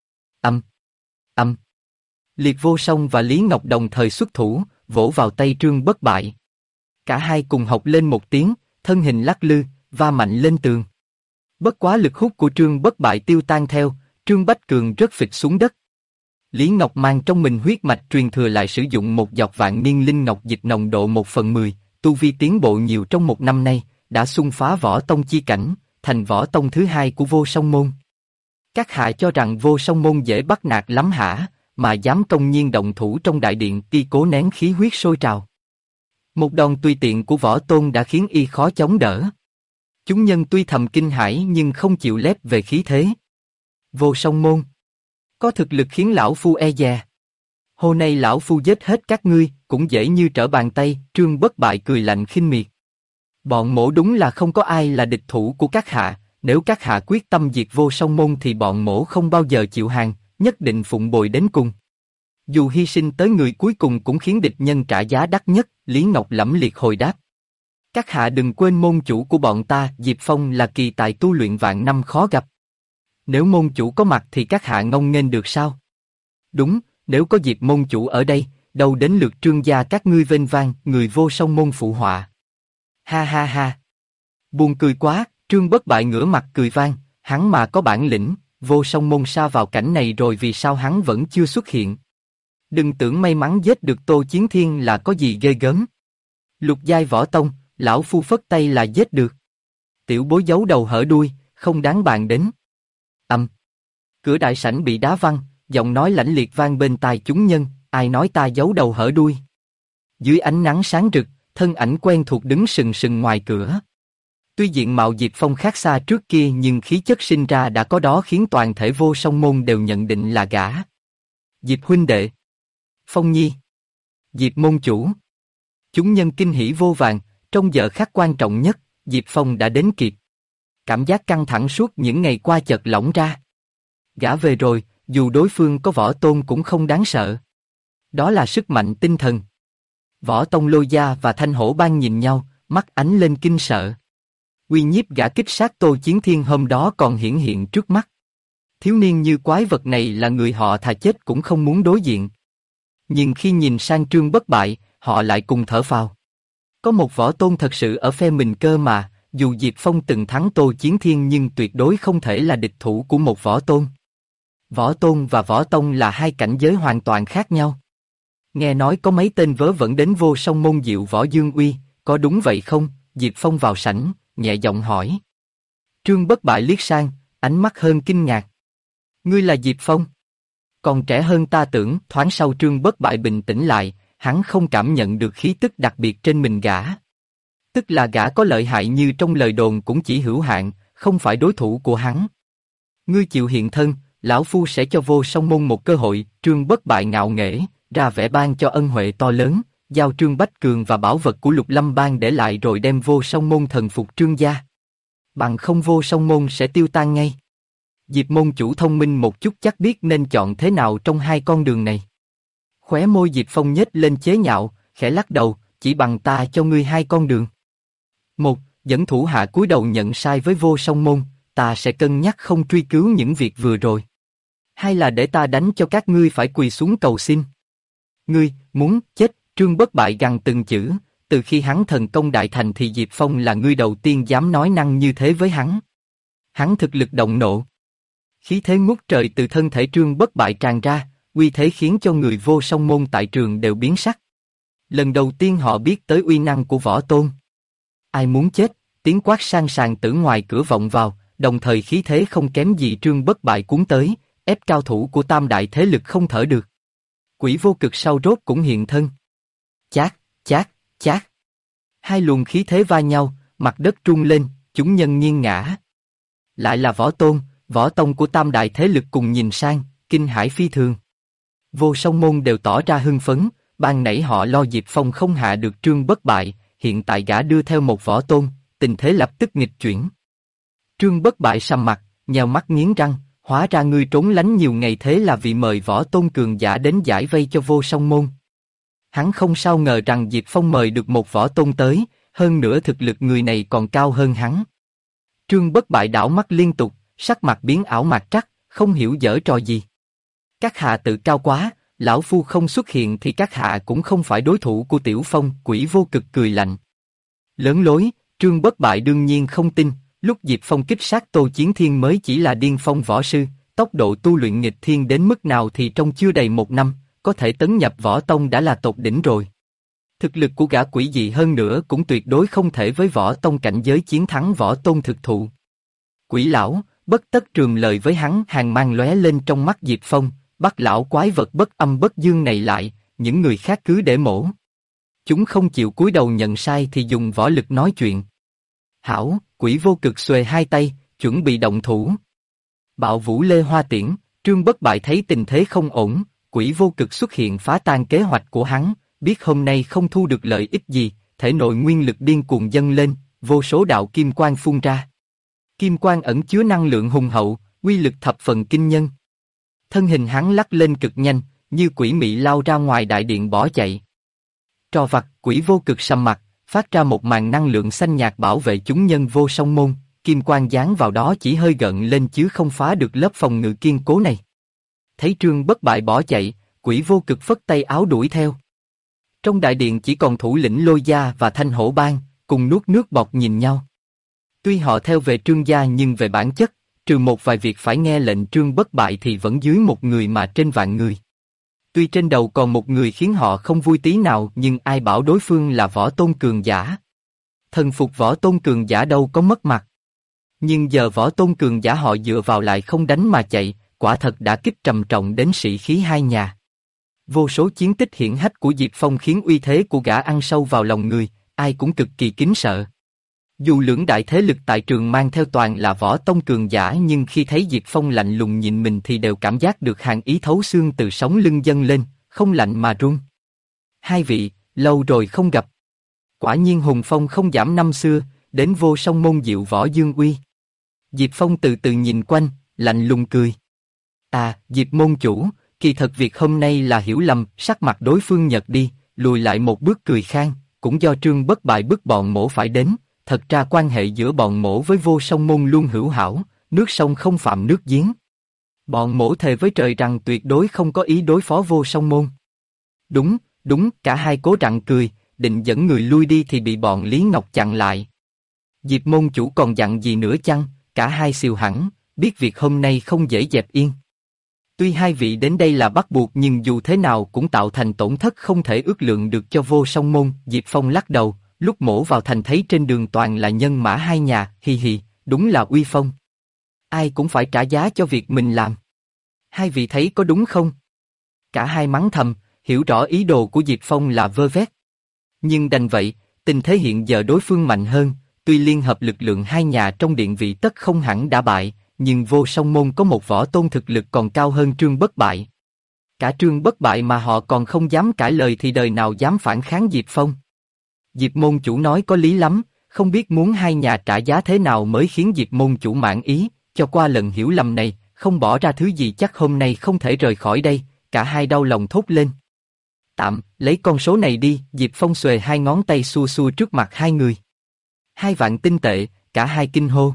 Âm. Liệt Vô Song và Lý Ngọc đồng thời xuất thủ, vỗ vào tay Trương Bất Bại. Cả hai cùng học lên một tiếng, thân hình lắc lư, va mạnh lên tường. Bất quá lực hút của Trương Bất Bại tiêu tan theo, Trương Bách Cường rớt phịch xuống đất. Lý Ngọc mang trong mình huyết mạch truyền thừa lại sử dụng một giọt vạn niên linh ngọc dịch nồng độ 1/10, tu vi tiến bộ nhiều trong 1 năm nay, đã xung phá võ tông chi cảnh, thành võ tông thứ 2 của Vô Song Môn. Các hạ cho rằng Vô Song Môn dễ bắt nạt lắm hả, mà dám công nhiên động thủ trong đại điện, y cố nén khí huyết sôi trào. Một đòn tùy tiện của võ tôn đã khiến y khó chống đỡ. Chúng nhân tuy thầm kinh hãi nhưng không chịu lép về khí thế. Vô Song Môn có thực lực khiến lão phu e dè. Hôm nay lão phu giết hết các ngươi, cũng dễ như trở bàn tay. Trương Bất Bại cười lạnh khinh miệt. Bọn mỗ đúng là không có ai là địch thủ của các hạ, nếu các hạ quyết tâm diệt Vô Song Môn thì bọn mỗ không bao giờ chịu hàng, nhất định phụng bồi đến cùng. Dù hy sinh tới người cuối cùng cũng khiến địch nhân trả giá đắt nhất, Lý Ngọc lẫm liệt hồi đáp. Các hạ đừng quên môn chủ của bọn ta, Diệp Phong là kỳ tài tu luyện vạn năm khó gặp. Nếu môn chủ có mặt thì các hạ ngông nghênh được sao? Đúng, nếu có Diệp môn chủ ở đây, đâu đến lượt Trương gia các ngươi vênh vang, người vô song môn phụ họa. Ha ha ha. Buồn cười quá, Trương Bất Bại ngửa mặt cười vang, hắn mà có bản lĩnh, vô song môn sa vào cảnh này rồi vì sao hắn vẫn chưa xuất hiện? Đừng tưởng may mắn giết được Tô Chiến Thiên là có gì ghê gớm. Lục giai võ tông, lão phu phất tay là giết được. Tiểu bối giấu đầu hở đuôi, không đáng bàn đến. Cửa đại sảnh bị đá văng, giọng nói lãnh liệt vang bên tai chúng nhân, ai nói ta giấu đầu hở đuôi. Dưới ánh nắng sáng rực, thân ảnh quen thuộc đứng sừng sừng ngoài cửa. Tuy diện mạo Diệp Phong khác xa trước kia nhưng khí chất sinh ra đã có đó khiến toàn thể vô song môn đều nhận định là gã. Diệp huynh đệ. Phong nhi. Diệp môn chủ. Chúng nhân kinh hỉ vô vàng, trong giờ khắc quan trọng nhất, Diệp Phong đã đến kịp. Cảm giác căng thẳng suốt những ngày qua chợt lỏng ra. Gã về rồi, dù đối phương có võ tôn cũng không đáng sợ. Đó là sức mạnh tinh thần. Võ Tông Lôi Gia và Thanh Hổ Bang nhìn nhau, mắt ánh lên kinh sợ. Uy nhiếp gã kích sát Tô Chiến Thiên hôm đó còn hiển hiện trước mắt. Thiếu niên như quái vật này là người họ thà chết cũng không muốn đối diện. Nhưng khi nhìn sang Trương Bất Bại, họ lại cùng thở phào. Có một võ tôn thật sự ở phe mình cơ mà, dù Diệp Phong từng thắng Tô Chiến Thiên nhưng tuyệt đối không thể là địch thủ của một võ tôn. Võ tôn và võ tông là hai cảnh giới hoàn toàn khác nhau. Nghe nói có mấy tên vớ vẩn đến vô song môn diệu võ Dương Uy, có đúng vậy không? Diệp Phong vào sảnh, nhẹ giọng hỏi. Trương Bất Bại liếc sang, ánh mắt hơn kinh ngạc. Ngươi là Diệp Phong? Còn trẻ hơn ta tưởng. Thoáng sau Trương Bất Bại bình tĩnh lại, hắn không cảm nhận được khí tức đặc biệt trên mình gã. Tức là gã có lợi hại như trong lời đồn cũng chỉ hữu hạn, không phải đối thủ của hắn. Ngươi chịu hiện thân, lão phu sẽ cho vô song môn một cơ hội. Trương Bất Bại ngạo nghễ, ra vẻ ban cho ân huệ to lớn, giao Trương Bách Cường và bảo vật của Lục Lâm Bang để lại rồi đem vô song môn thần phục Trương gia. Bằng không vô song môn sẽ tiêu tan ngay. Diệp môn chủ thông minh một chút chắc biết nên chọn thế nào trong hai con đường này. Khóe môi Diệp Phong nhếch lên chế nhạo, khẽ lắc đầu, chỉ bằng ta cho ngươi hai con đường. Một, dẫn thủ hạ cúi đầu nhận sai với vô song môn, ta sẽ cân nhắc không truy cứu những việc vừa rồi. Hai là để ta đánh cho các ngươi phải quỳ xuống cầu xin. Ngươi, muốn chết? Trương Bất Bại gằn từng chữ, từ khi hắn thần công đại thành thì Diệp Phong là ngươi đầu tiên dám nói năng như thế với hắn. Hắn thực lực động nộ. Khí thế ngút trời từ thân thể Trương Bất Bại tràn ra, uy thế khiến cho người vô song môn tại trường đều biến sắc. Lần đầu tiên họ biết tới uy năng của võ tôn. Ai muốn chết? Tiếng quát sang sàn từ ngoài cửa vọng vào, đồng thời khí thế không kém gì Trương Bất Bại cuốn tới, ép cao thủ của tam đại thế lực không thở được. Quỷ vô cực sau rốt cũng hiện thân. Chát, chát, chát. Hai luồng khí thế va nhau, mặt đất rung lên, chúng nhân nghiêng ngã. Lại là võ tôn, võ tông của tam đại thế lực cùng nhìn sang, kinh hãi phi thường. Vô song môn đều tỏ ra hưng phấn, ban nãy họ lo Diệp Phong không hạ được Trương Bất Bại, hiện tại gã đưa theo một võ tôn, tình thế lập tức nghịch chuyển. Trương Bất Bại sầm mặt, nheo mắt nghiến răng, hóa ra ngươi trốn lánh nhiều ngày thế là vì mời võ tôn cường giả đến giải vây cho vô song môn. Hắn không sao ngờ rằng Diệp Phong mời được một võ tôn tới, hơn nữa thực lực người này còn cao hơn hắn. Trương Bất Bại đảo mắt liên tục, sắc mặt biến ảo mạc trắc, không hiểu giở trò gì. Các hạ tự cao quá, lão phu không xuất hiện thì các hạ cũng không phải đối thủ của Tiểu Phong. Quỷ vô cực cười lạnh. Lớn lối, Trương Bất Bại đương nhiên không tin, lúc Diệp Phong kích sát Tô Chiến Thiên mới chỉ là điên phong võ sư, tốc độ tu luyện nghịch thiên đến mức nào thì trong chưa đầy một năm, có thể tấn nhập võ tông đã là tột đỉnh rồi. Thực lực của gã quỷ dị hơn nữa cũng tuyệt đối không thể với võ tông cảnh giới chiến thắng võ tôn thực thụ. Quỷ lão, bất tất trường lời với hắn. Hàng mang lóe lên trong mắt Diệp Phong, bắt lão quái vật bất âm bất dương này lại, những người khác cứ để mổ. Chúng không chịu cúi đầu nhận sai thì dùng võ lực nói chuyện. Hảo, quỷ vô cực xuề hai tay, chuẩn bị động thủ. Bạo vũ lê hoa tiễn, Trương Bất Bại thấy tình thế không ổn, quỷ vô cực xuất hiện phá tan kế hoạch của hắn, biết hôm nay không thu được lợi ích gì, thể nội nguyên lực điên cuồng dâng lên, vô số đạo kim quang phun ra. Kim quang ẩn chứa năng lượng hùng hậu, uy lực thập phần kinh nhân. Thân hình hắn lắc lên cực nhanh, như quỷ mị lao ra ngoài đại điện bỏ chạy. Trò vặt, quỷ vô cực sầm mặt, phát ra một màn năng lượng xanh nhạt bảo vệ chúng nhân vô song môn, kim quang dán vào đó chỉ hơi gợn lên chứ không phá được lớp phòng ngự kiên cố này. Thấy Trương Bất Bại bỏ chạy, quỷ vô cực phất tay áo đuổi theo. Trong đại điện chỉ còn thủ lĩnh Lôi Gia và Thanh Hổ Bang, cùng nuốt nước bọt nhìn nhau. Tuy họ theo về Trương gia nhưng về bản chất, trừ một vài việc phải nghe lệnh Trương Bất Bại thì vẫn dưới một người mà trên vạn người. Tuy trên đầu còn một người khiến họ không vui tí nào nhưng ai bảo đối phương là võ tôn cường giả. Thần phục võ tôn cường giả đâu có mất mặt. Nhưng giờ võ tôn cường giả họ dựa vào lại không đánh mà chạy, quả thật đã kích trầm trọng đến sĩ khí hai nhà. Vô số chiến tích hiển hách của Diệp Phong khiến uy thế của gã ăn sâu vào lòng người, ai cũng cực kỳ kính sợ. Dù lưỡng đại thế lực tại trường mang theo toàn là võ tông cường giả nhưng khi thấy Diệp Phong lạnh lùng nhìn mình thì đều cảm giác được hàn ý thấu xương từ sống lưng dâng lên, không lạnh mà run. Hai vị, lâu rồi không gặp. Quả nhiên hùng phong không giảm năm xưa, đến vô song môn diệu võ dương uy. Diệp Phong từ từ nhìn quanh, lạnh lùng cười. À, Diệp môn chủ, kỳ thật việc hôm nay là hiểu lầm, sắc mặt đối phương nhợt đi, lùi lại một bước cười khang, cũng do Trương Bất Bại bức bọn mổ phải đến. Thật ra quan hệ giữa bọn mổ với vô song môn luôn hữu hảo, nước sông không phạm nước giếng. Bọn mổ thề với trời rằng tuyệt đối không có ý đối phó vô song môn. Đúng, cả hai cố rặn cười, định dẫn người lui đi thì bị bọn Lý Ngọc chặn lại. Diệp môn chủ còn dặn gì nữa chăng? Cả hai xìu hẳn, biết việc hôm nay không dễ dẹp yên. Tuy hai vị đến đây là bắt buộc nhưng dù thế nào cũng tạo thành tổn thất không thể ước lượng được cho vô song môn. Diệp Phong lắc đầu. Lúc mổ vào thành thấy trên đường toàn là nhân mã hai nhà, hi hi, đúng là uy phong. Ai cũng phải trả giá cho việc mình làm. Hai vị thấy có đúng không? Cả hai mắng thầm, hiểu rõ ý đồ của Diệp Phong là vơ vét. Nhưng đành vậy, tình thế hiện giờ đối phương mạnh hơn, tuy liên hợp lực lượng hai nhà trong điện vị tất không hẳn đã bại, nhưng vô song môn có một võ tôn thực lực còn cao hơn Trương Bất Bại. Cả Trương Bất Bại mà họ còn không dám cãi lời thì đời nào dám phản kháng Diệp Phong. Diệp môn chủ nói có lý lắm, không biết muốn hai nhà trả giá thế nào mới khiến Diệp môn chủ mãn ý, cho qua lần hiểu lầm này, không bỏ ra thứ gì chắc hôm nay không thể rời khỏi đây, cả hai đau lòng thốt lên. Tạm, lấy con số này đi, Diệp Phong xuề hai ngón tay xua xua trước mặt hai người. 2.000 tinh tệ, cả hai kinh hô.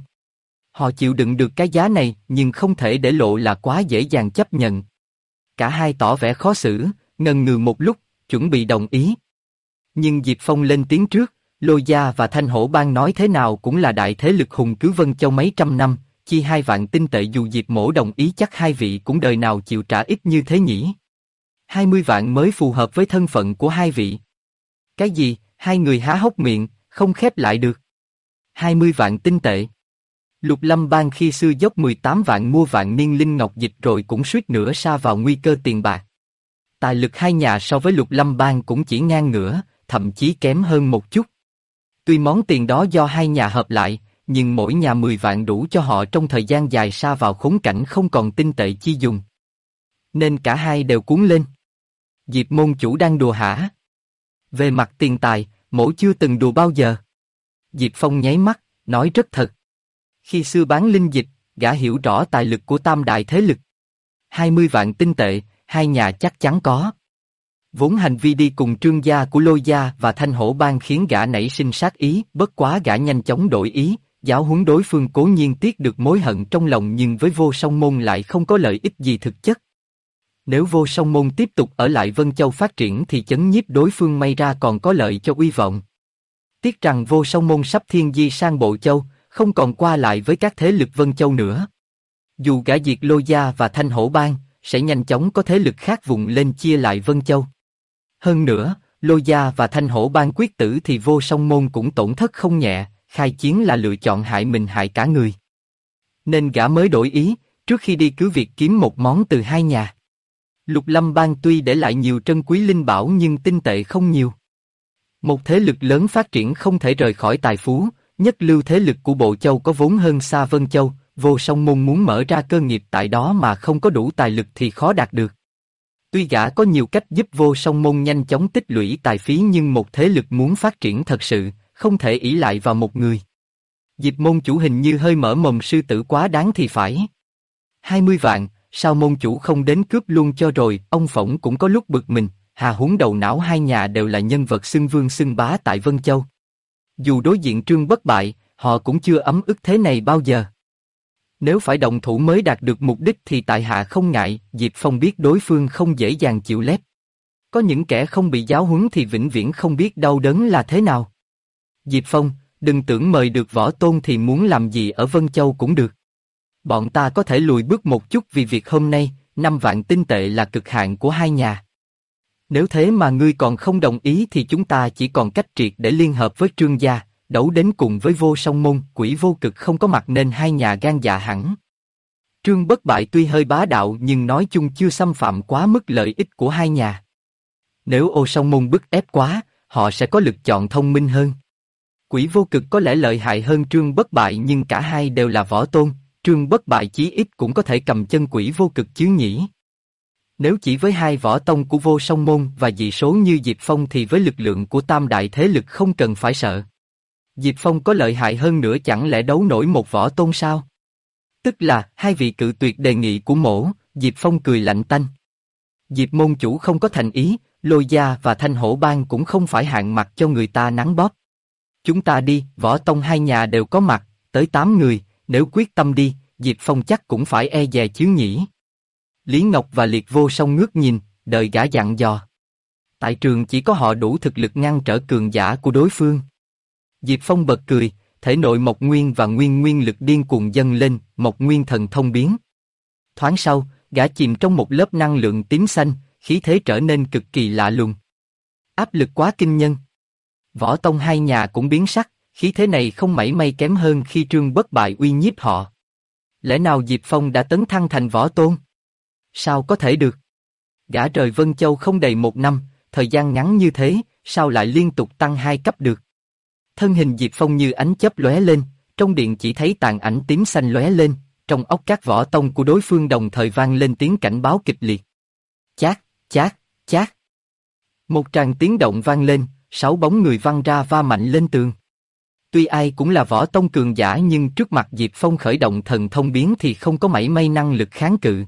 Họ chịu đựng được cái giá này, nhưng không thể để lộ là quá dễ dàng chấp nhận. Cả hai tỏ vẻ khó xử, ngần ngừ một lúc, chuẩn bị đồng ý. Nhưng Diệp Phong lên tiếng trước, Lôi Gia và Thanh Hổ Bang nói thế nào cũng là đại thế lực hùng cứ Vân Châu mấy trăm năm, chi 2.000 tinh tệ dù Diệp mỗ đồng ý chắc hai vị cũng đời nào chịu trả ít như thế nhỉ. 20 vạn mới phù hợp với thân phận của hai vị. Cái gì? Hai người há hốc miệng, không khép lại được. 20 vạn tinh tệ. Lục Lâm Bang khi xưa dốc 18 vạn mua vạn niên linh ngọc dịch rồi cũng suýt nữa sa vào nguy cơ tiền bạc. Tài lực hai nhà so với Lục Lâm Bang cũng chỉ ngang ngửa, thậm chí kém hơn một chút. Tuy món tiền đó do hai nhà hợp lại, nhưng mỗi nhà 10 vạn đủ cho họ trong thời gian dài sa vào khốn cảnh không còn tinh tệ chi dùng. Nên cả hai đều cuốn lên. Diệp môn chủ đang đùa hả? Về mặt tiền tài, mỗ chưa từng đùa bao giờ. Diệp Phong nháy mắt, nói rất thật. Khi xưa bán linh dịch, gã hiểu rõ tài lực của tam đại thế lực. 20 vạn tinh tệ, hai nhà chắc chắn có. Vốn hành vi đi cùng Trương gia của Lôi Gia và Thanh Hổ Bang khiến gã nảy sinh sát ý, bất quá gã nhanh chóng đổi ý, giáo huấn đối phương cố nhiên tiếc được mối hận trong lòng nhưng với vô song môn lại không có lợi ích gì thực chất. Nếu vô song môn tiếp tục ở lại Vân Châu phát triển thì chấn nhiếp đối phương may ra còn có lợi cho uy vọng. Tiếc rằng vô song môn sắp thiên di sang Bộ Châu, không còn qua lại với các thế lực Vân Châu nữa. Dù gã diệt Lôi Gia và Thanh Hổ Bang, sẽ nhanh chóng có thế lực khác vùng lên chia lại Vân Châu. Hơn nữa, Lôi Gia và Thanh Hổ Bang quyết tử thì vô song môn cũng tổn thất không nhẹ, khai chiến là lựa chọn hại mình hại cả người. Nên gã mới đổi ý, trước khi đi cứ việc kiếm một món từ hai nhà. Lục Lâm Bang tuy để lại nhiều trân quý linh bảo nhưng tinh tệ không nhiều. Một thế lực lớn phát triển không thể rời khỏi tài phú, nhất lưu thế lực của Bộ Châu có vốn hơn xa Vân Châu, vô song môn muốn mở ra cơ nghiệp tại đó mà không có đủ tài lực thì khó đạt được. Tuy gã có nhiều cách giúp vô song môn nhanh chóng tích lũy tài phí nhưng một thế lực muốn phát triển thật sự, không thể ỷ lại vào một người. Diệp môn chủ hình như hơi mở mồm sư tử quá đáng thì phải. 20 vạn, sao môn chủ không đến cướp luôn cho rồi, ông Phỏng cũng có lúc bực mình, hà huống đầu não hai nhà đều là nhân vật xưng vương xưng bá tại Vân Châu. Dù đối diện Trương Bất Bại, họ cũng chưa ấm ức thế này bao giờ. Nếu phải động thủ mới đạt được mục đích thì tại hạ không ngại, Diệp Phong biết đối phương không dễ dàng chịu lép. Có những kẻ không bị giáo huấn thì vĩnh viễn không biết đau đớn là thế nào. Diệp Phong, đừng tưởng mời được Võ Tôn thì muốn làm gì ở Vân Châu cũng được. Bọn ta có thể lùi bước một chút vì việc hôm nay, 5 vạn tinh tệ là cực hạn của hai nhà. Nếu thế mà ngươi còn không đồng ý thì chúng ta chỉ còn cách triệt để liên hợp với Trương gia, đấu đến cùng với Vô Song Môn, Quỷ Vô Cực không có mặt nên hai nhà gan dạ hẳn. Trương Bất Bại tuy hơi bá đạo nhưng nói chung chưa xâm phạm quá mức lợi ích của hai nhà. Nếu Ô Song Môn bức ép quá, họ sẽ có lựa chọn thông minh hơn. Quỷ Vô Cực có lẽ lợi hại hơn Trương Bất Bại nhưng cả hai đều là võ tôn, Trương Bất Bại chí ít cũng có thể cầm chân Quỷ Vô Cực chứ nhỉ. Nếu chỉ với hai võ tông của Vô Song Môn và dị số như Diệp Phong thì với lực lượng của tam đại thế lực không cần phải sợ. Diệp Phong có lợi hại hơn nữa chẳng lẽ đấu nổi một võ tôn sao? Tức là hai vị cự tuyệt đề nghị của mỗ, Diệp Phong cười lạnh tanh. Diệp môn chủ không có thành ý, Lôi Gia và Thanh Hổ Bang cũng không phải hạng mặt cho người ta nắn bóp. Chúng ta đi, võ tông hai nhà đều có mặt, tới 8 người, nếu quyết tâm đi, Diệp Phong chắc cũng phải e dè chứ nhỉ. Lý Ngọc và Liệt Vô Song ngước nhìn, đợi gã dặn dò. Tại trường chỉ có họ đủ thực lực ngăn trở cường giả của đối phương. Diệp Phong bật cười, thể nội Mộc Nguyên và Nguyên Nguyên lực điên cuồng dâng lên, Mộc Nguyên thần thông biến. Thoáng sau, gã chìm trong một lớp năng lượng tím xanh, khí thế trở nên cực kỳ lạ lùng. Áp lực quá kinh nhân. Võ tông hai nhà cũng biến sắc, khí thế này không mảy may kém hơn khi Trương Bất Bại uy nhiếp họ. Lẽ nào Diệp Phong đã tấn thăng thành võ tôn? Sao có thể được? Gã rời Vân Châu không đầy 1 năm, thời gian ngắn như thế, sao lại liên tục tăng 2 cấp được? Thân hình Diệp Phong như ánh chớp lóe lên, trong điện chỉ thấy tàn ảnh tím xanh lóe lên, trong óc các võ tông của đối phương đồng thời vang lên tiếng cảnh báo kịch liệt. Chát, chát, chát. Một tràng tiếng động vang lên, 6 bóng người văng ra va mạnh lên tường. Tuy ai cũng là võ tông cường giả nhưng trước mặt Diệp Phong khởi động thần thông biến thì không có mảy may năng lực kháng cự.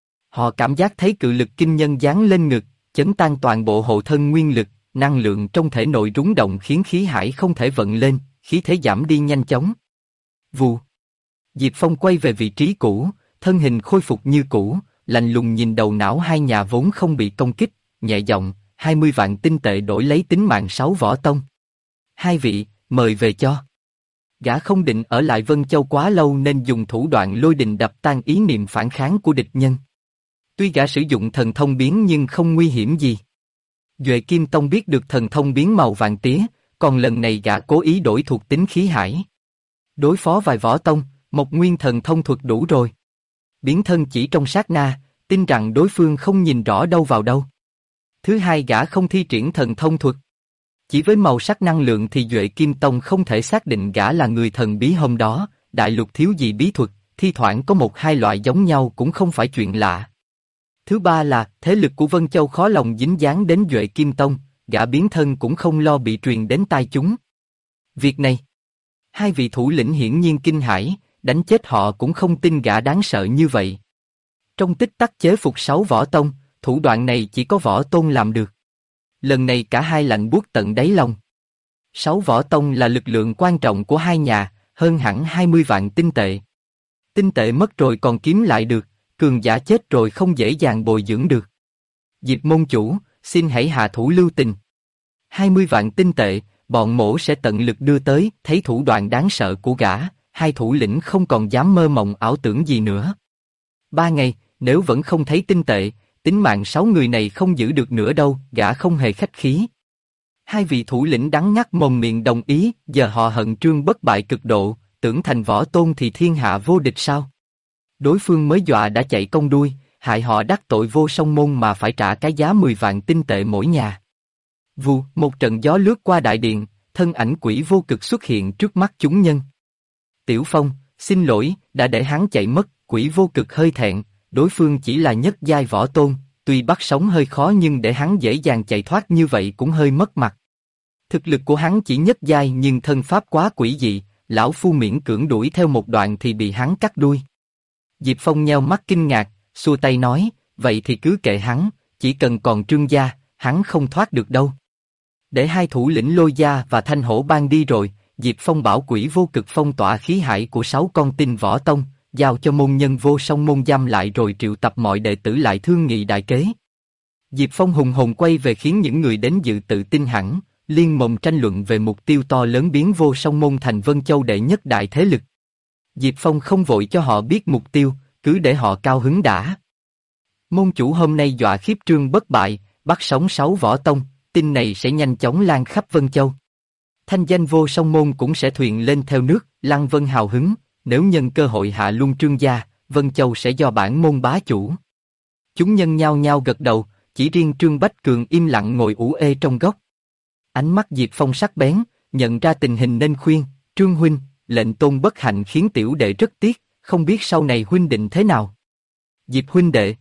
Họ cảm giác thấy cự lực kinh nhân giáng lên ngực, chấn tan toàn bộ hộ thân nguyên lực, năng lượng trong thể nội rúng động khiến khí hải không thể vận lên, khí thế giảm đi nhanh chóng. Vù. Diệp Phong quay về vị trí cũ, thân hình khôi phục như cũ, lạnh lùng nhìn đầu não hai nhà vốn không bị công kích, nhẹ giọng, 20 vạn tinh tệ đổi lấy tính mạng 6 võ tông. Hai vị, mời về cho. Gã không định ở lại Vân Châu quá lâu nên dùng thủ đoạn lôi đình đập tan ý niệm phản kháng của địch nhân. Tuy gã sử dụng thần thông biến nhưng không nguy hiểm gì. Duệ Kim Tông biết được thần thông biến màu vàng tía, còn lần này gã cố ý đổi thuộc tính khí hải. Đối phó vài võ tông, một nguyên thần thông thuật đủ rồi. Biến thân chỉ trong sát na, tin rằng đối phương không nhìn rõ đâu vào đâu. Thứ hai gã không thi triển thần thông thuật. Chỉ với màu sắc năng lượng thì Duệ Kim Tông không thể xác định gã là người thần bí hôm đó, đại lục thiếu gì bí thuật, thi thoảng có 1-2 loại giống nhau cũng không phải chuyện lạ. Thứ ba là, thế lực của Vân Châu khó lòng dính dáng đến Duệ Kim Tông, gã biến thân cũng không lo bị truyền đến tai chúng. Việc này, hai vị thủ lĩnh hiển nhiên kinh hãi, đánh chết họ cũng không tin gã đáng sợ như vậy. Trong tích tắc chế phục 6 võ tông, thủ đoạn này chỉ có võ tôn làm được. Lần này cả hai lạnh buốt tận đáy lòng. 6 võ tông là lực lượng quan trọng của hai nhà, hơn hẳn 20 vạn tinh tệ. Tinh tệ mất rồi còn kiếm lại được, cường giả chết rồi không dễ dàng bồi dưỡng được. Diệp môn chủ, xin hãy hạ thủ lưu tình. 20 vạn tinh tệ, bọn mỗ sẽ tận lực đưa tới, thấy thủ đoạn đáng sợ của gã, hai thủ lĩnh không còn dám mơ mộng ảo tưởng gì nữa. 3 ngày, nếu vẫn không thấy tinh tệ, tính mạng 6 người này không giữ được nữa đâu, gã không hề khách khí. Hai vị thủ lĩnh đắng ngắt mồm miệng đồng ý, giờ họ hận Trương Bất Bại cực độ, tưởng thành võ tôn thì thiên hạ vô địch sao? Đối phương mới dọa đã chạy công đuôi, hại họ đắc tội Vô Song Môn mà phải trả cái giá 10 vạn tinh tệ mỗi nhà. Vù, một trận gió lướt qua đại điện, thân ảnh Quỷ Vô Cực xuất hiện trước mắt chúng nhân. Tiểu Phong, xin lỗi, đã để hắn chạy mất, Quỷ Vô Cực hơi thẹn, đối phương chỉ là nhất giai võ tôn, tuy bắt sống hơi khó nhưng để hắn dễ dàng chạy thoát như vậy cũng hơi mất mặt. Thực lực của hắn chỉ nhất giai nhưng thân pháp quá quỷ dị, lão phu miễn cưỡng đuổi theo một đoạn thì bị hắn cắt đuôi. Diệp Phong nheo mắt kinh ngạc, xua tay nói, vậy thì cứ kệ hắn, chỉ cần còn Trương gia, hắn không thoát được đâu. Để hai thủ lĩnh Lôi gia và Thanh Hổ bang đi rồi, Diệp Phong bảo Quỷ Vô Cực phong tỏa khí hải của 6 con tinh võ tông, giao cho môn nhân Vô Song môn giam lại rồi triệu tập mọi đệ tử lại thương nghị đại kế. Diệp Phong hùng hồn quay về khiến những người đến dự tự tin hẳn, liên mồm tranh luận về mục tiêu to lớn biến Vô Song môn thành Vân Châu đệ nhất đại thế lực. Diệp Phong không vội cho họ biết mục tiêu, cứ để họ cao hứng đã. Môn chủ hôm nay dọa khiếp Trương Bất Bại, bắt sống 6 võ tông, tin này sẽ nhanh chóng lan khắp Vân Châu. Thanh danh Vô Song môn cũng sẽ thuyền lên theo nước. Lăng Vân hào hứng, nếu nhân cơ hội hạ luôn Trương gia, Vân Châu sẽ do bản môn bá chủ. Chúng nhân nhao nhao gật đầu, chỉ riêng Trương Bách Cường im lặng ngồi ủ ê trong góc. Ánh mắt Diệp Phong sắc bén, nhận ra tình hình nên khuyên, Trương huynh, lệnh tôn bất hạnh khiến tiểu đệ rất tiếc, không biết sau này huynh định thế nào. Diệp huynh đệ,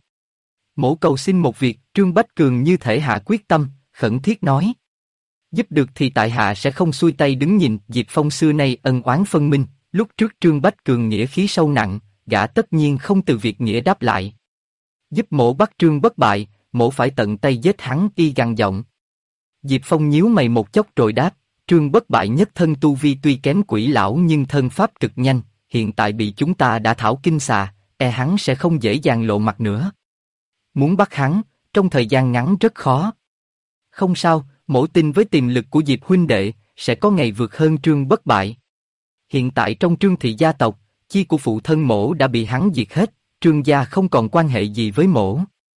mỗ cầu xin một việc. Trương Bách Cường như thể hạ quyết tâm, khẩn thiết nói. Giúp được thì tại hạ sẽ không xuôi tay đứng nhìn. Diệp Phong xưa nay ân oán phân minh, lúc trước Trương Bách Cường nghĩa khí sâu nặng, gã tất nhiên không từ việc nghĩa đáp lại. Giúp mỗ bắt Trương Bất Bại, mỗ phải tận tay giết hắn. Y gằn giọng. Diệp Phong nhíu mày một chốc rồi đáp, Trương Bất Bại nhất thân tu vi tuy kém Quỷ lão nhưng thân pháp cực nhanh, hiện tại bị chúng ta đã thảo kinh xà, hắn sẽ không dễ dàng lộ mặt nữa. Muốn bắt hắn, trong thời gian ngắn rất khó. Không sao, mỗ tin với tiềm lực của Diệp huynh đệ, sẽ có ngày vượt hơn Trương Bất Bại. Hiện tại trong Trương thị gia tộc, chi của phụ thân mỗ đã bị hắn diệt hết, Trương gia không còn quan hệ gì với mỗ.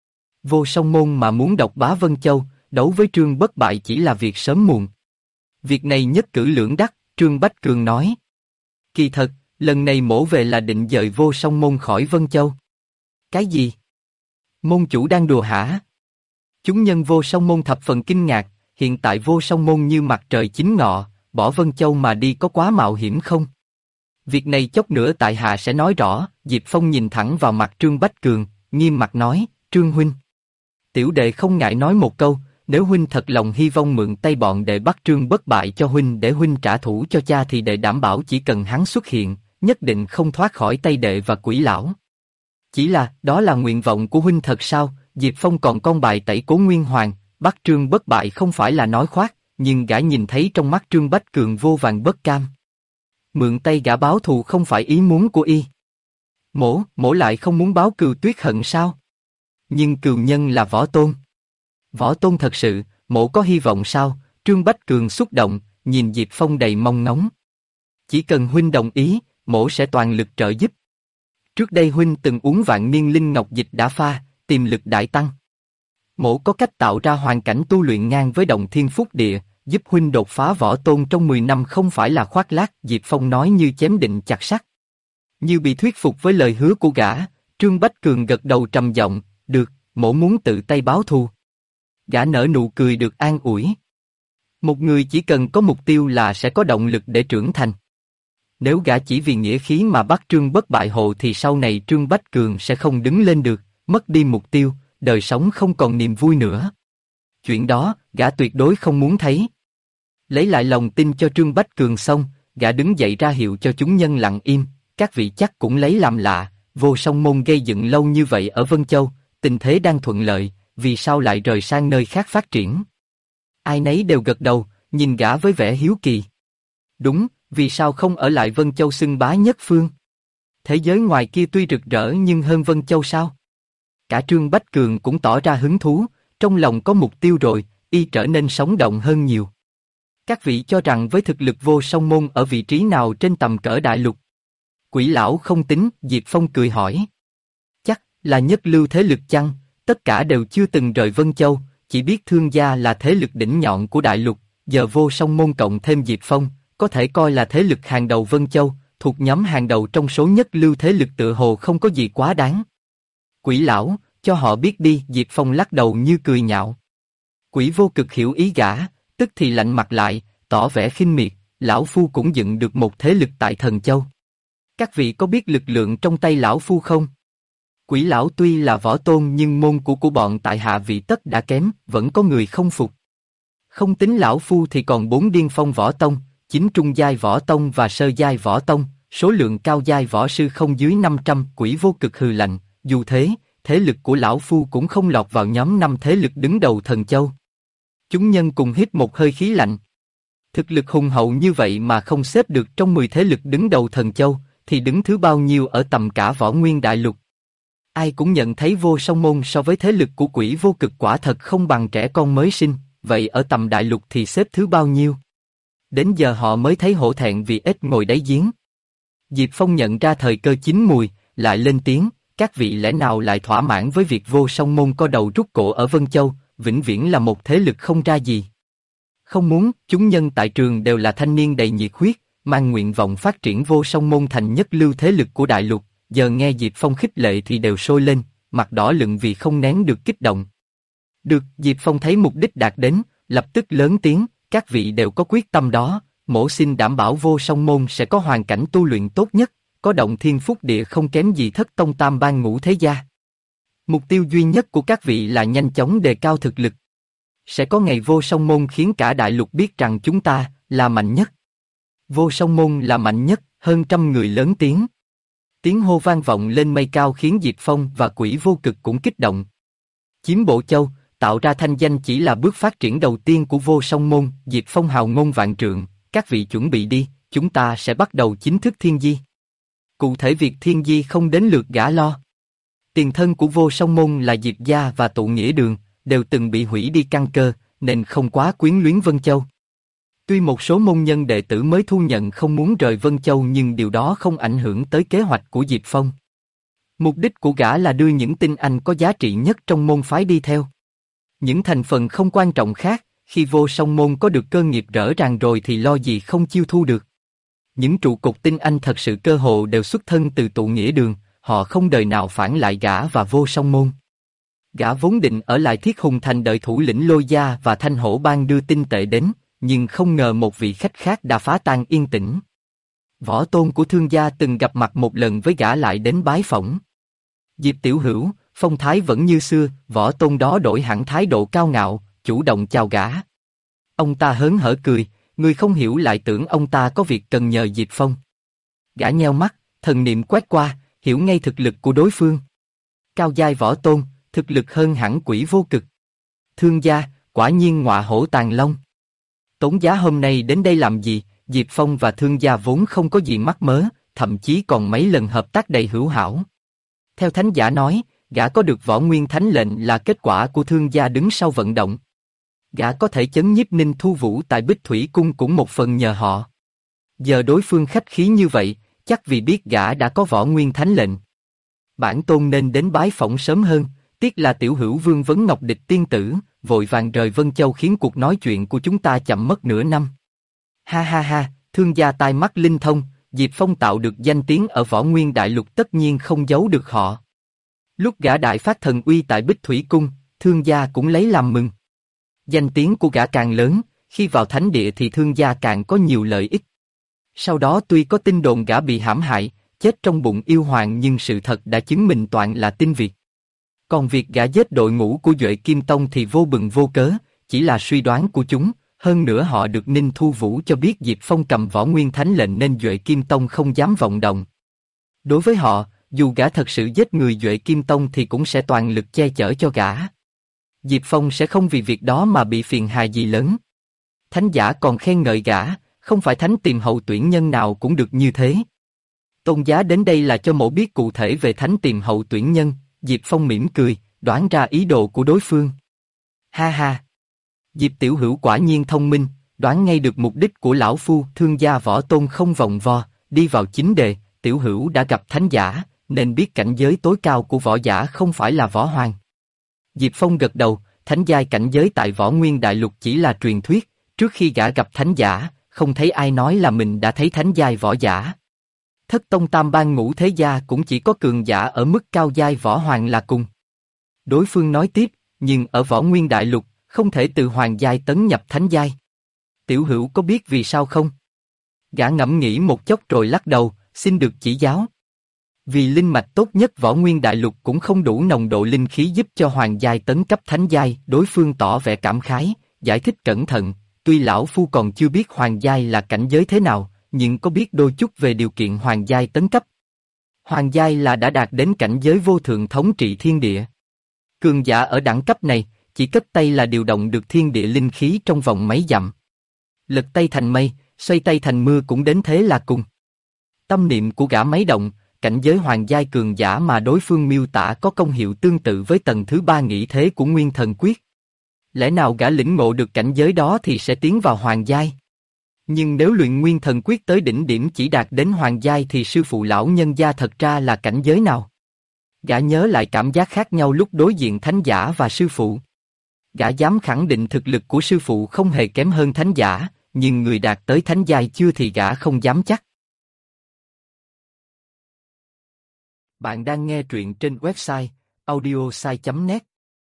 Vô Song môn mà muốn độc bá Vân Châu, đấu với Trương Bất Bại chỉ là việc sớm muộn. Việc này nhất cử lưỡng đắc, Trương Bách Cường nói. Kỳ thật, lần này mỗ về là định dời Vô Song môn khỏi Vân Châu. Cái gì? Môn chủ đang đùa hả? Chúng nhân Vô Song môn thập phần kinh ngạc, hiện tại Vô Song môn như mặt trời chính ngọ, bỏ Vân Châu mà đi có quá mạo hiểm không? Việc này chốc nữa tại hạ sẽ nói rõ. Diệp Phong nhìn thẳng vào mặt Trương Bách Cường, nghiêm mặt nói, Trương huynh. Tiểu đệ không ngại nói một câu, nếu huynh thật lòng hy vọng mượn tay bọn đệ bắt Trương Bất Bại cho huynh để huynh trả thù cho cha thì đệ đảm bảo chỉ cần hắn xuất hiện, nhất định không thoát khỏi tay đệ và Quỷ lão. Chỉ là, đó là nguyện vọng của huynh thật sao? Diệp Phong còn con bài tẩy Cố Nguyên Hoàng, bắt Trương Bất Bại không phải là nói khoác, nhưng gã nhìn thấy trong mắt Trương Bách Cường vô vàn bất cam. Mượn tay gã báo thù không phải ý muốn của y. Mỗ lại không muốn báo cừu tuyết hận sao? Nhưng cừu nhân là Võ Tôn. Võ Tôn thật sự, mỗ có hy vọng sao? Trương Bách Cường xúc động, nhìn Diệp Phong đầy mong ngóng. Chỉ cần huynh đồng ý, mỗ sẽ toàn lực trợ giúp. Trước đây huynh từng uống vạn niên linh ngọc dịch đã pha, tiềm lực đại tăng. Mỗ có cách tạo ra hoàn cảnh tu luyện ngang với Động Thiên Phúc Địa, giúp huynh đột phá Võ Tôn trong 10 năm không phải là khoác lác. Diệp Phong nói như chém định chặt sắt. Như bị thuyết phục với lời hứa của gã, Trương Bách Cường gật đầu trầm giọng, được, mỗ muốn tự tay báo thù. Gã nở nụ cười được an ủi. Một người chỉ cần có mục tiêu là sẽ có động lực để trưởng thành. Nếu gã chỉ vì nghĩa khí mà bắt Trương Bất Bại hộ thì sau này Trương Bách Cường sẽ không đứng lên được, mất đi mục tiêu, đời sống không còn niềm vui nữa. Chuyện đó, gã tuyệt đối không muốn thấy. Lấy lại lòng tin cho Trương Bách Cường xong, gã đứng dậy ra hiệu cho chúng nhân lặng im, các vị chắc cũng lấy làm lạ, Vô Song môn gây dựng lâu như vậy ở Vân Châu, tình thế đang thuận lợi, vì sao lại rời sang nơi khác phát triển? Ai nấy đều gật đầu, nhìn gã với vẻ hiếu kỳ. Đúng, vì sao không ở lại Vân Châu xưng bá nhất phương? Thế giới ngoài kia tuy rực rỡ nhưng hơn Vân Châu sao? Cả Trương Bách Cường cũng tỏ ra hứng thú, trong lòng có mục tiêu rồi, y trở nên sống động hơn nhiều. Các vị cho rằng với thực lực Vô Song môn ở vị trí nào trên tầm cỡ đại lục? Quỷ lão không tính, Diệp Phong cười hỏi. Chắc là nhất lưu thế lực chăng? Tất cả đều chưa từng rời Vân Châu, chỉ biết Thương gia là thế lực đỉnh nhọn của đại lục, giờ Vô Song môn cộng thêm Diệp Phong, có thể coi là thế lực hàng đầu Vân Châu, thuộc nhóm hàng đầu trong số nhất lưu thế lực tựa hồ không có gì quá đáng. Quỷ lão, cho họ biết đi. Diệp Phong lắc đầu như cười nhạo. Quỷ Vô Cực hiểu ý gã, tức thì lạnh mặt lại, tỏ vẻ khinh miệt, lão phu cũng dựng được một thế lực tại Thần Châu. Các vị có biết lực lượng trong tay lão phu không? Quỷ lão tuy là võ tôn nhưng môn của bọn tại hạ vị tất đã kém, vẫn có người không phục. Không tính lão phu thì còn 4 điên phong võ tông, 9 trung giai võ tông và sơ giai võ tông, số lượng cao giai võ sư không dưới 500. Quỷ Vô Cực hừ lạnh, dù thế, thế lực của lão phu cũng không lọt vào nhóm 5 thế lực đứng đầu Thần Châu. Chúng nhân cùng hít một hơi khí lạnh. Thực lực hùng hậu như vậy mà không xếp được trong 10 thế lực đứng đầu Thần Châu, thì đứng thứ bao nhiêu ở tầm cả Võ Nguyên Đại Lục. Ai cũng nhận thấy Vô Song Môn so với thế lực của Quỷ Vô Cực quả thật không bằng trẻ con mới sinh, vậy ở tầm đại lục thì xếp thứ bao nhiêu? Đến giờ họ mới thấy hổ thẹn vì ít ngồi đáy giếng. Diệp Phong nhận ra thời cơ chín mùi, lại lên tiếng, các vị lẽ nào lại thỏa mãn với việc Vô Song Môn co đầu rút cổ ở Vân Châu, vĩnh viễn là một thế lực không ra gì. Không muốn, chúng nhân tại trường đều là thanh niên đầy nhiệt huyết, mang nguyện vọng phát triển Vô Song Môn thành nhất lưu thế lực của đại lục, giờ nghe Diệp Phong khích lệ thì đều sôi lên, mặt đỏ lựng vì không nén được kích động. Được, Diệp Phong thấy mục đích đạt đến, lập tức lớn tiếng, các vị đều có quyết tâm đó, mỗ xin đảm bảo Vô Song Môn sẽ có hoàn cảnh tu luyện tốt nhất, có động thiên phúc địa không kém gì Thất Tông Tam Ban Ngũ Thế Gia. Mục tiêu duy nhất của các vị là nhanh chóng đề cao thực lực. Sẽ có ngày Vô Song Môn khiến cả đại lục biết rằng chúng ta là mạnh nhất. Vô Song Môn là mạnh nhất, hơn trăm người lớn tiếng. Tiếng hô vang vọng lên mây cao khiến Diệp Phong và Quỷ Vô Cực cũng kích động. Chiếm Bộ Châu, tạo ra thanh danh chỉ là bước phát triển đầu tiên của Vô Song Môn. Diệp Phong hào ngôn vạn trượng, các vị chuẩn bị đi, chúng ta sẽ bắt đầu chính thức thiên di. Cụ thể việc thiên di không đến lượt gã lo. Tiền thân của Vô Song Môn là Diệp Gia và Tụ Nghĩa Đường, đều từng bị hủy đi căn cơ, nên không quá quyến luyến Vân Châu. Tuy một số môn nhân đệ tử mới thu nhận không muốn rời Vân Châu nhưng điều đó không ảnh hưởng tới kế hoạch của Diệp Phong. Mục đích của gã là đưa những tinh anh có giá trị nhất trong môn phái đi theo. Những thành phần không quan trọng khác, khi Vô Song Môn có được cơ nghiệp rõ ràng rồi thì lo gì không chiêu thu được. Những trụ cột tinh anh thật sự cơ hồ đều xuất thân từ Tụ Nghĩa Đường, họ không đời nào phản lại gã và Vô Song Môn. Gã vốn định ở lại Thiết Hùng Thành đợi thủ lĩnh Lôi Gia và Thanh Hổ Bang đưa tin tệ đến, nhưng không ngờ một vị khách khác đã phá tan yên tĩnh. Võ tôn của Thương Gia từng gặp mặt một lần với gã lại đến bái phỏng. Diệp Tiểu Hữu, phong thái vẫn như xưa, võ tôn đó đổi hẳn thái độ cao ngạo, chủ động chào gã. Ông ta hớn hở cười, người không hiểu lại tưởng ông ta có việc cần nhờ Diệp Phong. Gã nheo mắt, thần niệm quét qua, hiểu ngay thực lực của đối phương. Cao giai võ tôn, thực lực hơn hẳn Quỷ Vô Cực. Thương Gia, quả nhiên ngọa hổ tàng long. Tốn giá hôm nay đến đây làm gì? Diệp Phong và Thương Gia vốn không có gì mắc mớ, thậm chí còn mấy lần hợp tác đầy hữu hảo. Theo thánh giả nói, gã có được Võ Nguyên Thánh lệnh là kết quả của Thương Gia đứng sau vận động. Gã có thể chấn nhiếp Ninh Thu Vũ tại Bích Thủy Cung cũng một phần nhờ họ. Giờ đối phương khách khí như vậy, chắc vì biết gã đã có Võ Nguyên Thánh lệnh. Bản tôn nên đến bái phỏng sớm hơn, tiếc là Tiểu Hữu Vương Vấn Ngọc địch tiên tử, vội vàng rời Vân Châu khiến cuộc nói chuyện của chúng ta chậm mất nửa năm. Ha ha ha, Thương Gia tai mắt linh thông, Diệp Phong tạo được danh tiếng ở Võ Nguyên Đại Lục tất nhiên không giấu được họ. Lúc gã đại phát thần uy tại Bích Thủy Cung, Thương Gia cũng lấy làm mừng. Danh tiếng của gã càng lớn, khi vào thánh địa thì Thương Gia càng có nhiều lợi ích. Sau đó tuy có tin đồn gã bị hãm hại, chết trong bụng yêu hoàng nhưng sự thật đã chứng minh toàn là tin Việt. Còn việc gã giết đội ngũ của Duệ Kim Tông thì vô bừng vô cớ, chỉ là suy đoán của chúng, hơn nữa họ được Ninh Thu Vũ cho biết Diệp Phong cầm Võ Nguyên Thánh lệnh nên Duệ Kim Tông không dám vọng động. Đối với họ, dù gã thật sự giết người Duệ Kim Tông thì cũng sẽ toàn lực che chở cho gã. Diệp Phong sẽ không vì việc đó mà bị phiền hà gì lớn. Thánh giả còn khen ngợi gã, không phải thánh tìm hậu tuyển nhân nào cũng được như thế. Tôn giá đến đây là cho mỗ biết cụ thể về thánh tìm hậu tuyển nhân. Diệp Phong mỉm cười, đoán ra ý đồ của đối phương. Ha ha! Diệp Tiểu Hữu quả nhiên thông minh, đoán ngay được mục đích của lão phu. Thương Gia võ tôn không vòng vo, đi vào chính đề. Tiểu Hữu đã gặp thánh giả, nên biết cảnh giới tối cao của võ giả không phải là võ hoàng. Diệp Phong gật đầu, thánh giai cảnh giới tại Võ Nguyên Đại Lục chỉ là truyền thuyết. Trước khi gã gặp thánh giả, không thấy ai nói là mình đã thấy thánh giai võ giả. Thất Tông Tam Ban Ngũ Thế Gia cũng chỉ có cường giả ở mức cao giai võ hoàng là cùng. Đối phương nói tiếp, nhưng ở Võ Nguyên Đại Lục, không thể từ hoàng giai tấn nhập thánh giai. Tiểu Hữu có biết vì sao không? Gã ngẫm nghĩ một chốc rồi lắc đầu, xin được chỉ giáo. Vì linh mạch tốt nhất Võ Nguyên Đại Lục cũng không đủ nồng độ linh khí giúp cho hoàng giai tấn cấp thánh giai. Đối phương tỏ vẻ cảm khái, giải thích cẩn thận, tuy lão phu còn chưa biết hoàng giai là cảnh giới thế nào, nhưng có biết đôi chút về điều kiện hoàng giai tấn cấp. Hoàng giai là đã đạt đến cảnh giới vô thượng thống trị thiên địa. Cường giả ở đẳng cấp này, chỉ cất tay là điều động được thiên địa linh khí trong vòng mấy dặm. Lật tay thành mây, xoay tay thành mưa cũng đến thế là cùng. Tâm niệm của gã máy động, cảnh giới hoàng giai cường giả mà đối phương miêu tả có công hiệu tương tự với tầng thứ 3 nghĩ thế của Nguyên Thần Quyết. Lẽ nào gã lĩnh ngộ được cảnh giới đó thì sẽ tiến vào hoàng giai? Nhưng nếu luyện Nguyên Thần Quyết tới đỉnh điểm chỉ đạt đến hoàng giai thì sư phụ lão nhân gia thật ra là cảnh giới nào? Gã nhớ lại cảm giác khác nhau lúc đối diện thánh giả và sư phụ. Gã dám khẳng định thực lực của sư phụ không hề kém hơn thánh giả, nhưng người đạt tới thánh giai chưa thì gã không dám chắc. Bạn đang nghe truyện trên website audiosai.net.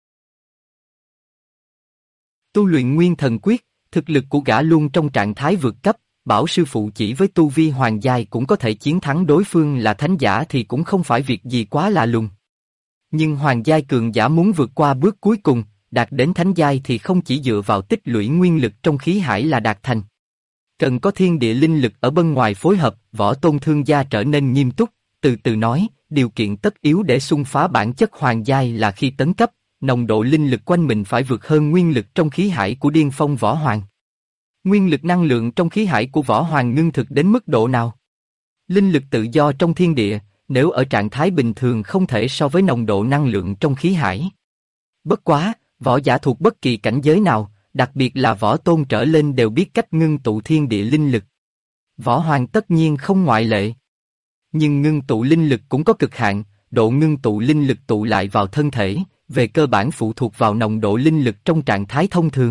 Tu luyện Nguyên Thần Quyết, thực lực của gã luôn trong trạng thái vượt cấp, bảo sư phụ chỉ với tu vi hoàng giai cũng có thể chiến thắng đối phương là thánh giả thì cũng không phải việc gì quá lạ lùng. Nhưng hoàng giai cường giả muốn vượt qua bước cuối cùng, đạt đến thánh giai thì không chỉ dựa vào tích lũy nguyên lực trong khí hải là đạt thành. Cần có thiên địa linh lực ở bên ngoài phối hợp. Võ Tôn Thương gia trở nên nghiêm túc, từ từ nói, điều kiện tất yếu để xung phá bản chất hoàng giai là khi tấn cấp, nồng độ linh lực quanh mình phải vượt hơn nguyên lực trong khí hải của điên phong võ hoàng. Nguyên lực năng lượng trong khí hải của võ hoàng ngưng thực đến mức độ nào? Linh lực tự do trong thiên địa, nếu ở trạng thái bình thường không thể so với nồng độ năng lượng trong khí hải. Bất quá, võ giả thuộc bất kỳ cảnh giới nào, đặc biệt là võ tôn trở lên đều biết cách ngưng tụ thiên địa linh lực. Võ hoàng tất nhiên không ngoại lệ. Nhưng ngưng tụ linh lực cũng có cực hạn, độ ngưng tụ linh lực tụ lại vào thân thể, về cơ bản phụ thuộc vào nồng độ linh lực trong trạng thái thông thường.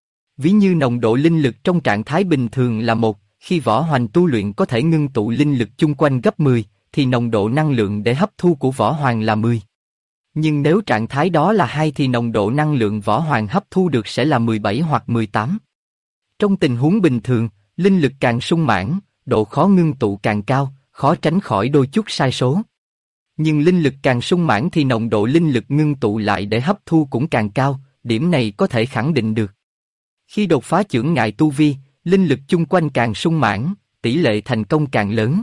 Ví như nồng độ linh lực trong trạng thái bình thường là 1, khi võ hoàng tu luyện có thể ngưng tụ linh lực chung quanh gấp 10, thì nồng độ năng lượng để hấp thu của võ hoàng là 10. Nhưng nếu trạng thái đó là 2 thì nồng độ năng lượng võ hoàng hấp thu được sẽ là 17 hoặc 18. Trong tình huống bình thường, linh lực càng sung mãn, độ khó ngưng tụ càng cao, khó tránh khỏi đôi chút sai số. Nhưng linh lực càng sung mãn thì nồng độ linh lực ngưng tụ lại để hấp thu cũng càng cao, điểm này có thể khẳng định được. Khi đột phá chướng ngại tu vi, linh lực chung quanh càng sung mãn, tỷ lệ thành công càng lớn.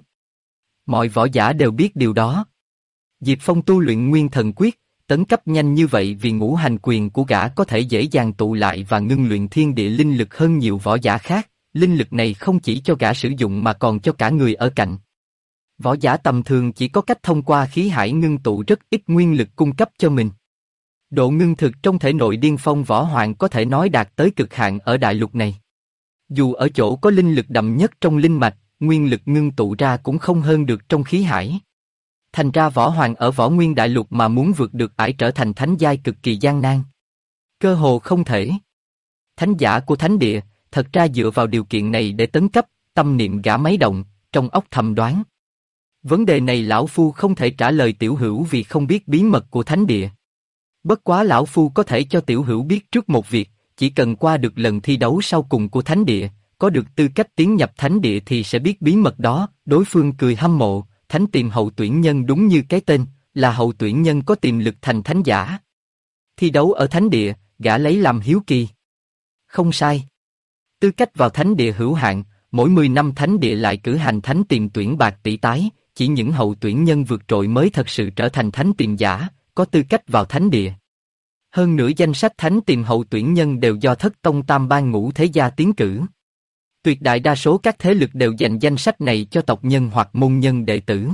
Mọi võ giả đều biết điều đó. Diệp Phong tu luyện Nguyên Thần Quyết, tấn cấp nhanh như vậy vì ngũ hành quyền của gã có thể dễ dàng tụ lại và ngưng luyện thiên địa linh lực hơn nhiều võ giả khác, linh lực này không chỉ cho gã sử dụng mà còn cho cả người ở cạnh. Võ giả tầm thường chỉ có cách thông qua khí hải ngưng tụ rất ít nguyên lực cung cấp cho mình. Độ ngưng thực trong thể nội điên phong võ hoàng có thể nói đạt tới cực hạn ở đại lục này. Dù ở chỗ có linh lực đậm nhất trong linh mạch, nguyên lực ngưng tụ ra cũng không hơn được trong khí hải. Thành ra võ hoàng ở võ nguyên đại lục mà muốn vượt được ải trở thành thánh giai cực kỳ gian nan. Cơ hồ không thể. Thánh giả của thánh địa, thật ra dựa vào điều kiện này để tấn cấp, tâm niệm gã máy động, trong óc thầm đoán. Vấn đề này lão phu không thể trả lời tiểu hữu vì không biết bí mật của thánh địa. Bất quá lão phu có thể cho tiểu hữu biết trước một việc, chỉ cần qua được lần thi đấu sau cùng của thánh địa, có được tư cách tiến nhập thánh địa thì sẽ biết bí mật đó. Đối phương cười hâm mộ, thánh tiềm hậu tuyển nhân đúng như cái tên, là hậu tuyển nhân có tiềm lực thành thánh giả. Thi đấu ở thánh địa, gã lấy làm hiếu kỳ. Không sai. Tư cách vào thánh địa hữu hạn, mỗi 10 năm thánh địa lại cử hành thánh tiềm tuyển bạc tỷ tái, chỉ những hậu tuyển nhân vượt trội mới thật sự trở thành thánh tiềm giả, có tư cách vào thánh địa. Hơn nữa danh sách thánh tiềm hậu tuyển nhân đều do thất tông tam ban ngũ thế gia tiến cử. Tuyệt đại đa số các thế lực đều dành danh sách này cho tộc nhân hoặc môn nhân đệ tử.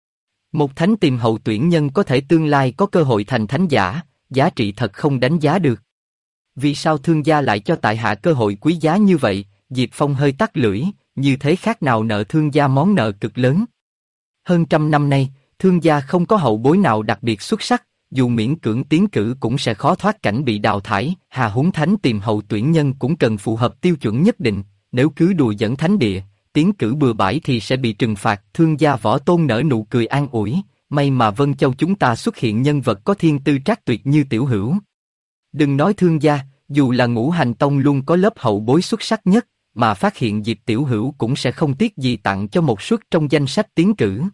Một thánh tiềm hậu tuyển nhân có thể tương lai có cơ hội thành thánh giả, giá trị thật không đánh giá được. Vì sao thương gia lại cho tại hạ cơ hội quý giá như vậy? Diệp Phong hơi tắt lưỡi, như thế khác nào nợ thương gia món nợ cực lớn. Hơn 100 năm nay, thương gia không có hậu bối nào đặc biệt xuất sắc, dù miễn cưỡng tiến cử cũng sẽ khó thoát cảnh bị đào thải. Hà huống thánh tiềm hậu tuyển nhân cũng cần phù hợp tiêu chuẩn nhất định, nếu cứ đùa dẫn thánh địa, tiến cử bừa bãi thì sẽ bị trừng phạt. Thương gia Võ Tôn nở nụ cười an ủi, may mà Vân Châu chúng ta xuất hiện nhân vật có thiên tư trác tuyệt như tiểu hữu. Đừng nói thương gia, dù là Ngũ Hành Tông luôn có lớp hậu bối xuất sắc nhất, mà phát hiện Diệp tiểu hữu cũng sẽ không tiếc gì tặng cho một suất trong danh sách tiến cử.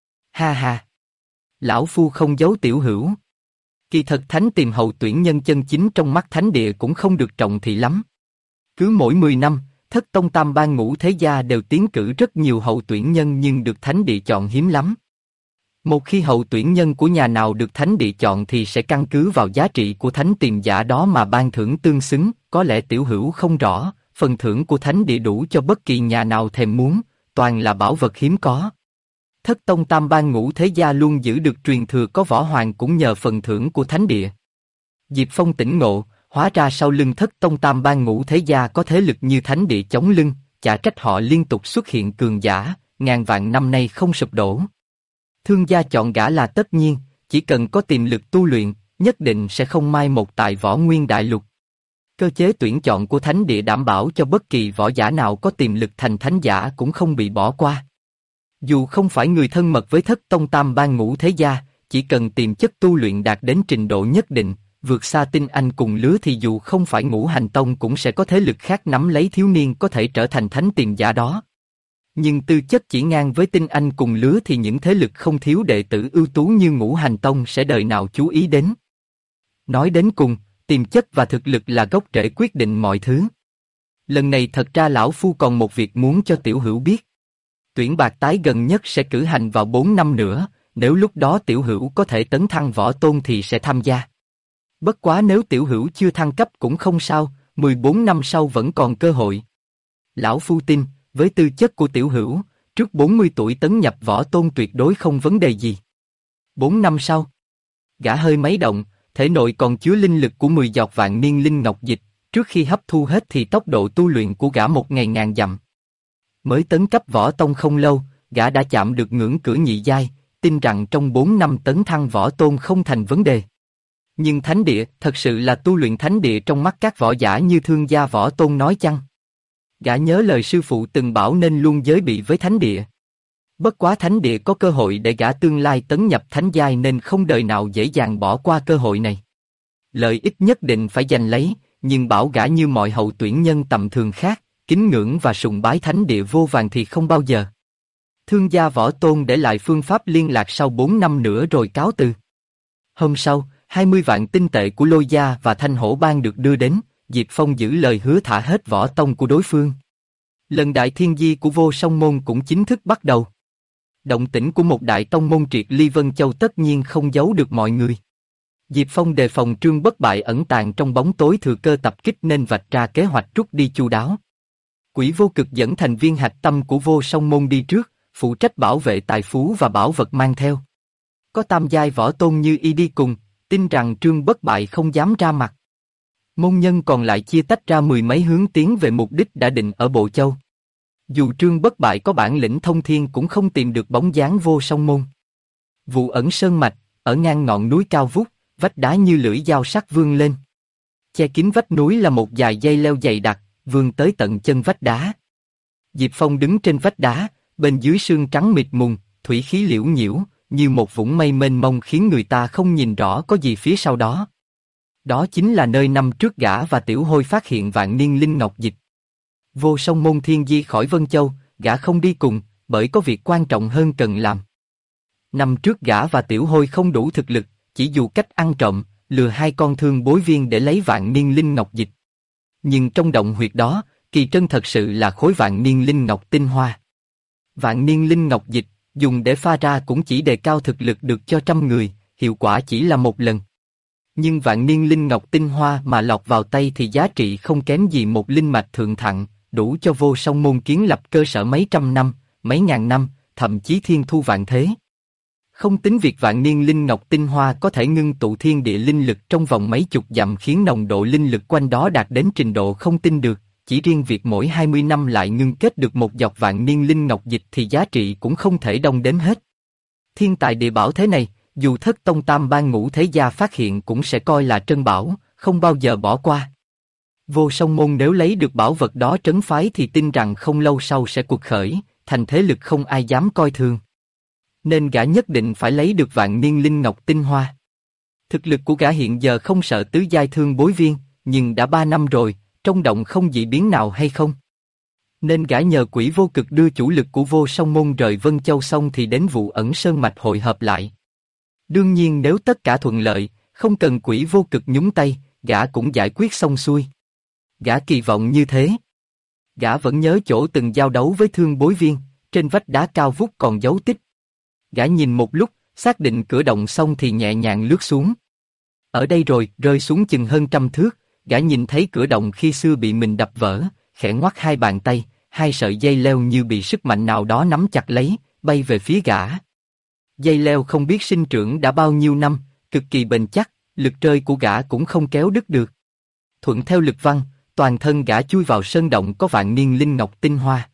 Ha ha! Lão phu không giấu tiểu hữu. Kỳ thật thánh tiềm hậu tuyển nhân chân chính trong mắt thánh địa cũng không được trọng thị lắm. Cứ mỗi 10 năm, thất tông tam ban ngũ thế gia đều tiến cử rất nhiều hậu tuyển nhân nhưng được thánh địa chọn hiếm lắm. Một khi hậu tuyển nhân của nhà nào được thánh địa chọn thì sẽ căn cứ vào giá trị của thánh tiền giả đó mà ban thưởng tương xứng, có lẽ tiểu hữu không rõ, phần thưởng của thánh địa đủ cho bất kỳ nhà nào thèm muốn, toàn là bảo vật hiếm có. Thất tông tam ban ngũ thế gia luôn giữ được truyền thừa có võ hoàng cũng nhờ phần thưởng của thánh địa. Diệp Phong tỉnh ngộ, hóa ra sau lưng thất tông tam ban ngũ thế gia có thế lực như thánh địa chống lưng, chả trách họ liên tục xuất hiện cường giả, ngàn vạn năm nay không sụp đổ. Thương gia chọn gã là tất nhiên, chỉ cần có tiềm lực tu luyện, nhất định sẽ không mai một tại võ nguyên đại lục. Cơ chế tuyển chọn của thánh địa đảm bảo cho bất kỳ võ giả nào có tiềm lực thành thánh giả cũng không bị bỏ qua. Dù không phải người thân mật với thất tông tam ban ngũ thế gia, chỉ cần tiềm chất tu luyện đạt đến trình độ nhất định, vượt xa tinh anh cùng lứa thì dù không phải ngũ hành tông cũng sẽ có thế lực khác nắm lấy thiếu niên có thể trở thành thánh tiền giả đó. Nhưng tư chất chỉ ngang với tinh anh cùng lứa thì những thế lực không thiếu đệ tử ưu tú như ngũ hành tông sẽ đời nào chú ý đến. Nói đến cùng, tiềm chất và thực lực là gốc rễ quyết định mọi thứ. Lần này thật ra lão phu còn một việc muốn cho tiểu hữu biết. Tuyển bạc tái gần nhất sẽ cử hành vào 4 năm nữa, nếu lúc đó tiểu hữu có thể tấn thăng võ tôn thì sẽ tham gia. Bất quá nếu tiểu hữu chưa thăng cấp cũng không sao, 14 năm sau vẫn còn cơ hội. Lão phu tin, với tư chất của tiểu hữu, trước 40 tuổi tấn nhập võ tôn tuyệt đối không vấn đề gì. 4 năm sau, gã hơi mấy động, thể nội còn chứa linh lực của 10 giọt vạn niên linh ngọc dịch, trước khi hấp thu hết thì tốc độ tu luyện của gã một ngày ngàn dặm. Mới tấn cấp võ tông không lâu, gã đã chạm được ngưỡng cửa nhị giai, tin rằng trong 4 năm tấn thăng võ tôn không thành vấn đề. Nhưng thánh địa, thật sự là tu luyện thánh địa trong mắt các võ giả như thương gia võ tôn nói chăng? Gã nhớ lời sư phụ từng bảo nên luôn giới bị với thánh địa. Bất quá thánh địa có cơ hội để gã tương lai tấn nhập thánh giai nên không đời nào dễ dàng bỏ qua cơ hội này. Lợi ích nhất định phải giành lấy, nhưng bảo gã như mọi hậu tuyển nhân tầm thường khác, kính ngưỡng và sùng bái thánh địa vô vàn thì không bao giờ. Thương gia võ tôn để lại phương pháp liên lạc sau 4 năm nữa rồi cáo từ. Hôm sau, 20 vạn tinh tệ của Lôi Gia và Thanh Hổ Bang được đưa đến, Diệp Phong giữ lời hứa thả hết võ tông của đối phương. Lần đại thiên di của Vô Song Môn cũng chính thức bắt đầu. Động tĩnh của một đại tông môn triệt ly Vân Châu tất nhiên không giấu được mọi người. Diệp Phong đề phòng Trương Bất Bại ẩn tàng trong bóng tối thừa cơ tập kích nên vạch ra kế hoạch rút đi chu đáo. Quỷ Vô Cực dẫn thành viên hạch tâm của Vô Song Môn đi trước, phụ trách bảo vệ tài phú và bảo vật mang theo. Có tam giai võ tôn như y đi cùng, tin rằng Trương Bất Bại không dám ra mặt. Môn nhân còn lại chia tách ra 10 mấy hướng tiến về mục đích đã định ở Bộ Châu. Dù Trương Bất Bại có bản lĩnh thông thiên cũng không tìm được bóng dáng Vô Song Môn. Vụ ẩn sơn mạch, ở ngang ngọn núi cao vút, vách đá như lưỡi dao sắc vươn lên. Che kín vách núi là một dải dây leo dày đặc, vươn tới tận chân vách đá. Diệp Phong đứng trên vách đá, bên dưới sương trắng mịt mùng, thủy khí liễu nhiễu, như một vũng mây mênh mông khiến người ta không nhìn rõ có gì phía sau đó. Đó chính là nơi năm trước gã và Tiểu Hôi phát hiện vạn niên linh ngọc dịch. Vô Song Môn thiên di khỏi Vân Châu, gã không đi cùng, bởi có việc quan trọng hơn cần làm. Năm trước gã và Tiểu Hôi không đủ thực lực, chỉ dù cách ăn trộm, lừa hai con thương bối viên để lấy vạn niên linh ngọc dịch. Nhưng trong động huyệt đó, kỳ trân thật sự là khối vạn niên linh ngọc tinh hoa. Vạn niên linh ngọc dịch, dùng để pha ra cũng chỉ đề cao thực lực được cho 100 người, hiệu quả chỉ là một lần. Nhưng vạn niên linh ngọc tinh hoa mà lọt vào tay thì giá trị không kém gì một linh mạch thượng thặng, đủ cho Vô Song Môn kiến lập cơ sở mấy trăm năm, mấy ngàn năm, thậm chí thiên thu vạn thế. Không tính việc vạn niên linh ngọc tinh hoa có thể ngưng tụ thiên địa linh lực trong vòng mấy chục dặm khiến nồng độ linh lực quanh đó đạt đến trình độ không tin được, chỉ riêng việc mỗi 20 năm lại ngưng kết được một giọt vạn niên linh ngọc dịch thì giá trị cũng không thể đong đếm hết. Thiên tài địa bảo thế này, dù thất tông tam ban ngũ thế gia phát hiện cũng sẽ coi là trân bảo, không bao giờ bỏ qua. Vô Song Môn nếu lấy được bảo vật đó trấn phái thì tin rằng không lâu sau sẽ cuộc khởi, thành thế lực không ai dám coi thường. Nên gã nhất định phải lấy được vạn niên linh ngọc tinh hoa. Thực lực của gã hiện giờ không sợ tứ giai thương bối viên, nhưng đã 3 năm rồi, trong động không dị biến nào hay không? Nên gã nhờ Quỷ Vô Cực đưa chủ lực của Vô Song Môn rời Vân Châu xong thì đến vụ ẩn sơn mạch hội hợp lại. Đương nhiên nếu tất cả thuận lợi, không cần Quỷ Vô Cực nhúng tay, gã cũng giải quyết xong xuôi. Gã kỳ vọng như thế. Gã vẫn nhớ chỗ từng giao đấu với thương bối viên, trên vách đá cao vút còn dấu tích. Gã nhìn một lúc, xác định cửa động xong thì nhẹ nhàng lướt xuống. Ở đây rồi, rơi xuống chừng hơn 100 thước, gã nhìn thấy cửa động khi xưa bị mình đập vỡ, khẽ ngoắt hai bàn tay, hai sợi dây leo như bị sức mạnh nào đó nắm chặt lấy, bay về phía gã. Dây leo không biết sinh trưởng đã bao nhiêu năm, cực kỳ bền chắc, lực rơi của gã cũng không kéo đứt được. Thuận theo lực văng, toàn thân gã chui vào sơn động có vạn niên linh ngọc tinh hoa.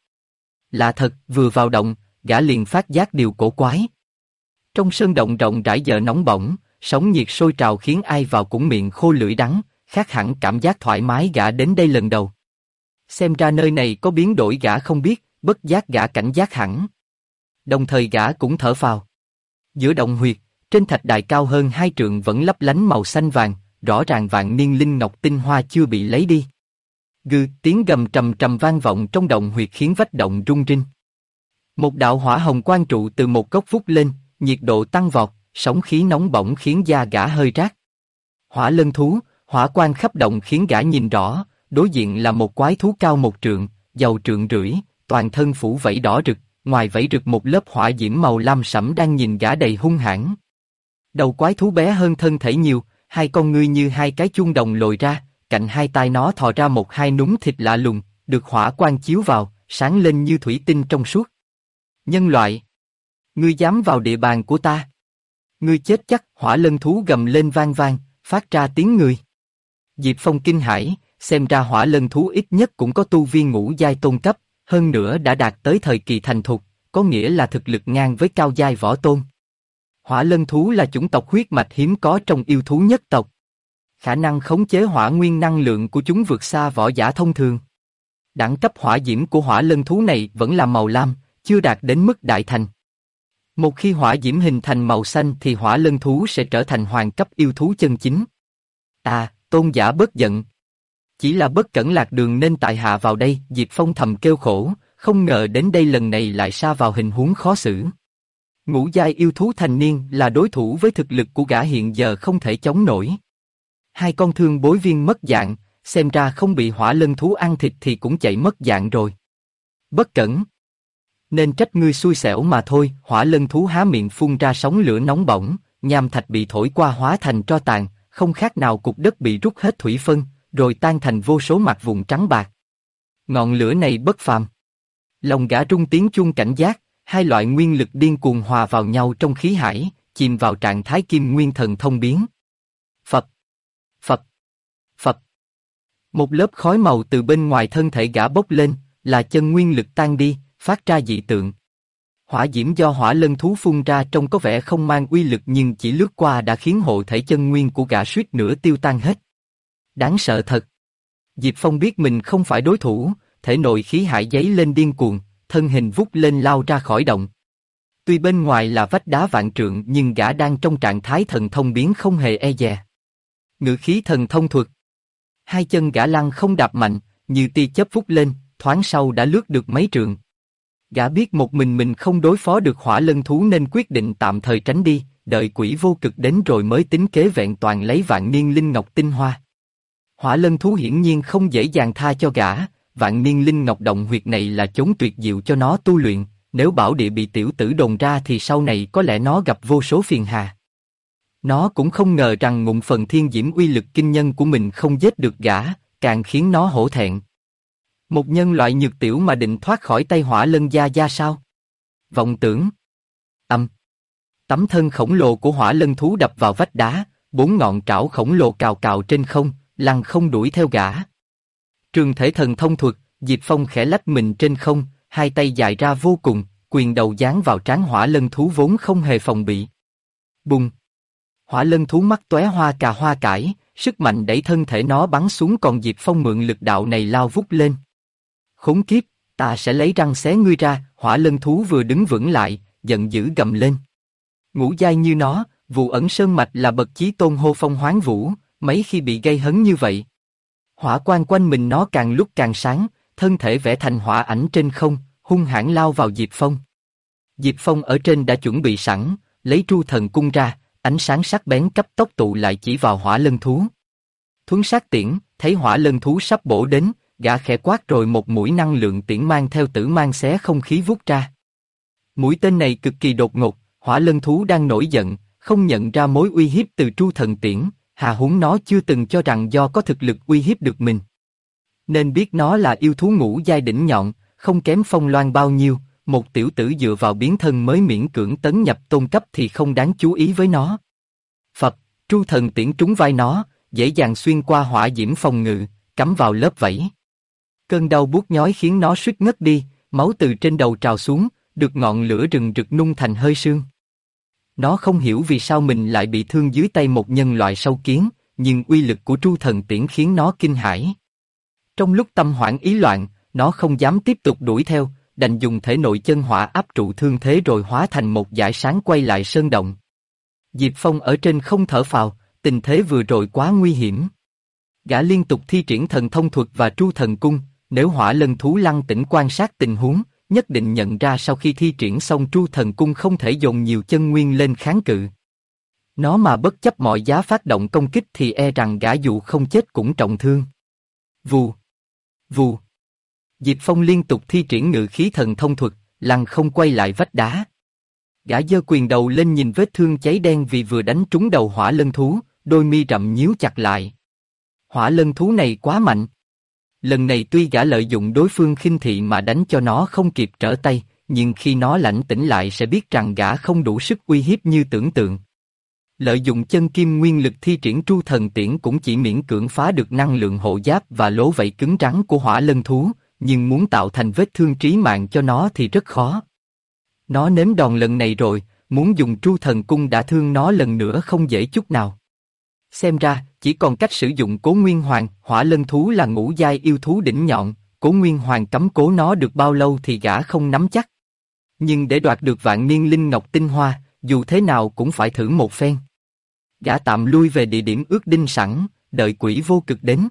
Lạ thật, vừa vào động, gã liền phát giác điều cổ quái. Trong sơn động rộng rãi giờ nóng bỏng, sóng nhiệt sôi trào khiến ai vào cũng miệng khô lưỡi đắng, khác hẳn cảm giác thoải mái gã đến đây lần đầu. Xem ra nơi này có biến đổi gã không biết, bất giác gã cảnh giác hẳn. Đồng thời gã cũng thở phào. Giữa động huyệt, trên thạch đài cao hơn 2 trượng vẫn lấp lánh màu xanh vàng, rõ ràng vạn niên linh ngọc tinh hoa chưa bị lấy đi. Gừ, tiếng gầm trầm trầm vang vọng trong động huyệt khiến vách động rung rinh. Một đạo hỏa hồng quang trụ từ một góc vút lên, nhiệt độ tăng vọt, sóng khí nóng bỏng khiến da gã hơi rát. Hỏa lân thú, hỏa quang khắp động khiến gã nhìn rõ, đối diện là một quái thú cao 1 trượng, dầu trượng rưỡi, toàn thân phủ vảy đỏ rực, ngoài vảy rực một lớp hỏa diễm màu lam sẫm đang nhìn gã đầy hung hãn. Đầu quái thú bé hơn thân thể nhiều, hai con ngươi như hai cái chuông đồng lồi ra, cạnh hai tai nó thò ra một hai núm thịt lạ lùng, được hỏa quang chiếu vào, sáng lên như thủy tinh trong suốt. Nhân loại! Ngươi dám vào địa bàn của ta? Ngươi chết chắc! Hỏa lân thú gầm lên vang vang, phát ra tiếng người. Diệp Phong kinh hãi, xem ra hỏa lân thú ít nhất cũng có tu vi ngũ giai tôn cấp, hơn nữa đã đạt tới thời kỳ thành thục, có nghĩa là thực lực ngang với cao giai võ tôn. Hỏa lân thú là chủng tộc huyết mạch hiếm có trong yêu thú nhất tộc. Khả năng khống chế hỏa nguyên năng lượng của chúng vượt xa võ giả thông thường. Đẳng cấp hỏa diễm của hỏa lân thú này vẫn là màu lam, chưa đạt đến mức đại thành. Một khi hỏa diễm hình thành màu xanh thì hỏa lân thú sẽ trở thành hoàng cấp yêu thú chân chính. À, tôn giả bớt giận. Chỉ là bất cẩn lạc đường nên tại hạ vào đây. Diệp Phong thầm kêu khổ, không ngờ đến đây lần này lại sa vào hình huống khó xử. Ngũ giai yêu thú thành niên là đối thủ với thực lực của gã hiện giờ không thể chống nổi. Hai con thương bối viên mất dạng, xem ra không bị hỏa lân thú ăn thịt thì cũng chạy mất dạng rồi. Bất cẩn. Nên trách ngươi xui xẻo mà thôi. Hỏa lân thú há miệng phun ra sóng lửa nóng bỏng, nham thạch bị thổi qua hóa thành tro tàn, không khác nào cục đất bị rút hết thủy phân, rồi tan thành vô số mạt vụn trắng bạc. Ngọn lửa này bất phàm. Lòng gã rung tiếng chuông cảnh giác, hai loại nguyên lực điên cuồng hòa vào nhau trong khí hải, chìm vào trạng thái kim nguyên thần thông biến. Phập, phập, phập. Một lớp khói màu từ bên ngoài thân thể gã bốc lên, là chân nguyên lực tan đi, phát ra dị tượng. Hỏa diễm do hỏa lân thú phun ra trông có vẻ không mang uy lực nhưng chỉ lướt qua đã khiến hộ thể chân nguyên của gã suýt nữa tiêu tan hết. Đáng sợ thật. Diệp Phong biết mình không phải đối thủ, thể nội khí hải giấy lên điên cuồng, thân hình vút lên lao ra khỏi động. Tuy bên ngoài là vách đá vạn trượng nhưng gã đang trong trạng thái thần thông biến không hề e dè. Ngự khí thần thông thuật. Hai chân gã lăn không đạp mạnh, như tia chớp vút lên, thoáng sau đã lướt được mấy trượng. Gã biết một mình không đối phó được hỏa lân thú nên quyết định tạm thời tránh đi, đợi quỷ vô cực đến rồi mới tính kế vẹn toàn lấy vạn niên linh ngọc tinh hoa. Hỏa lân thú hiển nhiên không dễ dàng tha cho gã, vạn niên linh ngọc động huyệt này là chốn tuyệt diệu cho nó tu luyện, nếu bảo địa bị tiểu tử đồn ra thì sau này có lẽ nó gặp vô số phiền hà. Nó cũng không ngờ rằng ngụm phần thiên diễm uy lực kinh nhân của mình không giết được gã, càng khiến nó hổ thẹn. Một nhân loại nhược tiểu mà định thoát khỏi tay hỏa lân gia sao? Vọng tưởng. Tấm thân khổng lồ của hỏa lân thú đập vào vách đá, 4 ngọn trảo khổng lồ cào cào trên không, lăng không đuổi theo gã. Trường thể thần thông thuật, Diệp Phong khẽ lách mình trên không, hai tay dài ra vô cùng, quyền đầu giáng vào trán hỏa lân thú vốn không hề phòng bị. Bùng! Hỏa lân thú mắt tóe hoa cà hoa cải, sức mạnh đẩy thân thể nó bắn xuống còn Diệp Phong mượn lực đạo này lao vút lên. Khốn kiếp, ta sẽ lấy răng xé ngươi ra. Hỏa lân thú vừa đứng vững lại, giận dữ gầm lên. Ngũ giai như nó, Vụ Ẩn Sơn Mạch là bậc chí tôn hô phong hoán vũ, mấy khi bị gây hấn như vậy. Hỏa quang quanh mình nó càng lúc càng sáng, thân thể vẽ thành hỏa ảnh trên không, hung hãn lao vào Diệp Phong. Diệp Phong ở trên đã chuẩn bị sẵn, lấy tru thần cung ra, ánh sáng sắc bén cấp tốc tụ lại chỉ vào hỏa lân thú. Thuấn sát tiễn, thấy hỏa lân thú sắp bổ đến, gã khẽ quát rồi một mũi năng lượng tiễn mang theo tử mang xé không khí vút ra. Mũi tên này cực kỳ đột ngột, Hỏa lân thú đang nổi giận, không nhận ra mối uy hiếp từ Tru Thần Tiễn, hà huống nó chưa từng cho rằng do có thực lực uy hiếp được mình. Nên biết nó là yêu thú ngũ giai đỉnh nhọn, không kém Phong Loan bao nhiêu, một tiểu tử dựa vào biến thân mới miễn cưỡng tấn nhập tôn cấp thì không đáng chú ý với nó. Phập, Tru Thần Tiễn trúng vai nó, dễ dàng xuyên qua hỏa diễm phòng ngự, cắm vào lớp vảy. Cơn đau buốt nhói khiến nó suýt ngất đi, máu từ trên đầu trào xuống, được ngọn lửa rừng rực nung thành hơi sương. Nó không hiểu vì sao mình lại bị thương dưới tay một nhân loại sâu kiến, nhưng uy lực của Tru Thần Tiễn khiến nó kinh hãi. Trong lúc tâm hoảng ý loạn, nó không dám tiếp tục đuổi theo, đành dùng thể nội chân hỏa áp trụ thương thế rồi hóa thành một dải sáng quay lại sơn động. Diệp Phong ở trên không thở phào, tình thế vừa rồi quá nguy hiểm. Gã liên tục thi triển thần thông thuật và Tru Thần Cung, nếu hỏa lân thú lăng tĩnh quan sát tình huống, nhất định nhận ra sau khi thi triển xong Tru Thần Cung không thể dồn nhiều chân nguyên lên kháng cự. Nó mà bất chấp mọi giá phát động công kích thì e rằng gã dù không chết cũng trọng thương. Vù, vù. Diệp Phong liên tục thi triển ngự khí thần thông thuật, lăng không quay lại vách đá. Gã giơ quyền đầu lên nhìn vết thương cháy đen vì vừa đánh trúng đầu hỏa lân thú, đôi mi rậm nhíu chặt lại. Hỏa lân thú này quá mạnh. Lần này tuy gã lợi dụng đối phương khinh thị mà đánh cho nó không kịp trở tay, nhưng khi nó lãnh tĩnh lại sẽ biết rằng gã không đủ sức uy hiếp như tưởng tượng. Lợi dụng chân kim nguyên lực thi triển Tru Thần Tiễn cũng chỉ miễn cưỡng phá được năng lượng hộ giáp và lỗ vảy cứng rắn của hỏa lân thú, nhưng muốn tạo thành vết thương trí mạng cho nó thì rất khó. Nó nếm đòn lần này rồi, muốn dùng Tru Thần Cung đả thương nó lần nữa không dễ chút nào. Xem ra, chỉ còn cách sử dụng Cố Nguyên Hoàng, hỏa lân thú là ngũ giai yêu thú đỉnh nhọn, Cố Nguyên Hoàng cấm cố nó được bao lâu thì gã không nắm chắc. Nhưng để đoạt được vạn niên linh ngọc tinh hoa, dù thế nào cũng phải thử một phen. Gã tạm lui về địa điểm ước định sẵn, đợi Quỷ Vô Cực đến.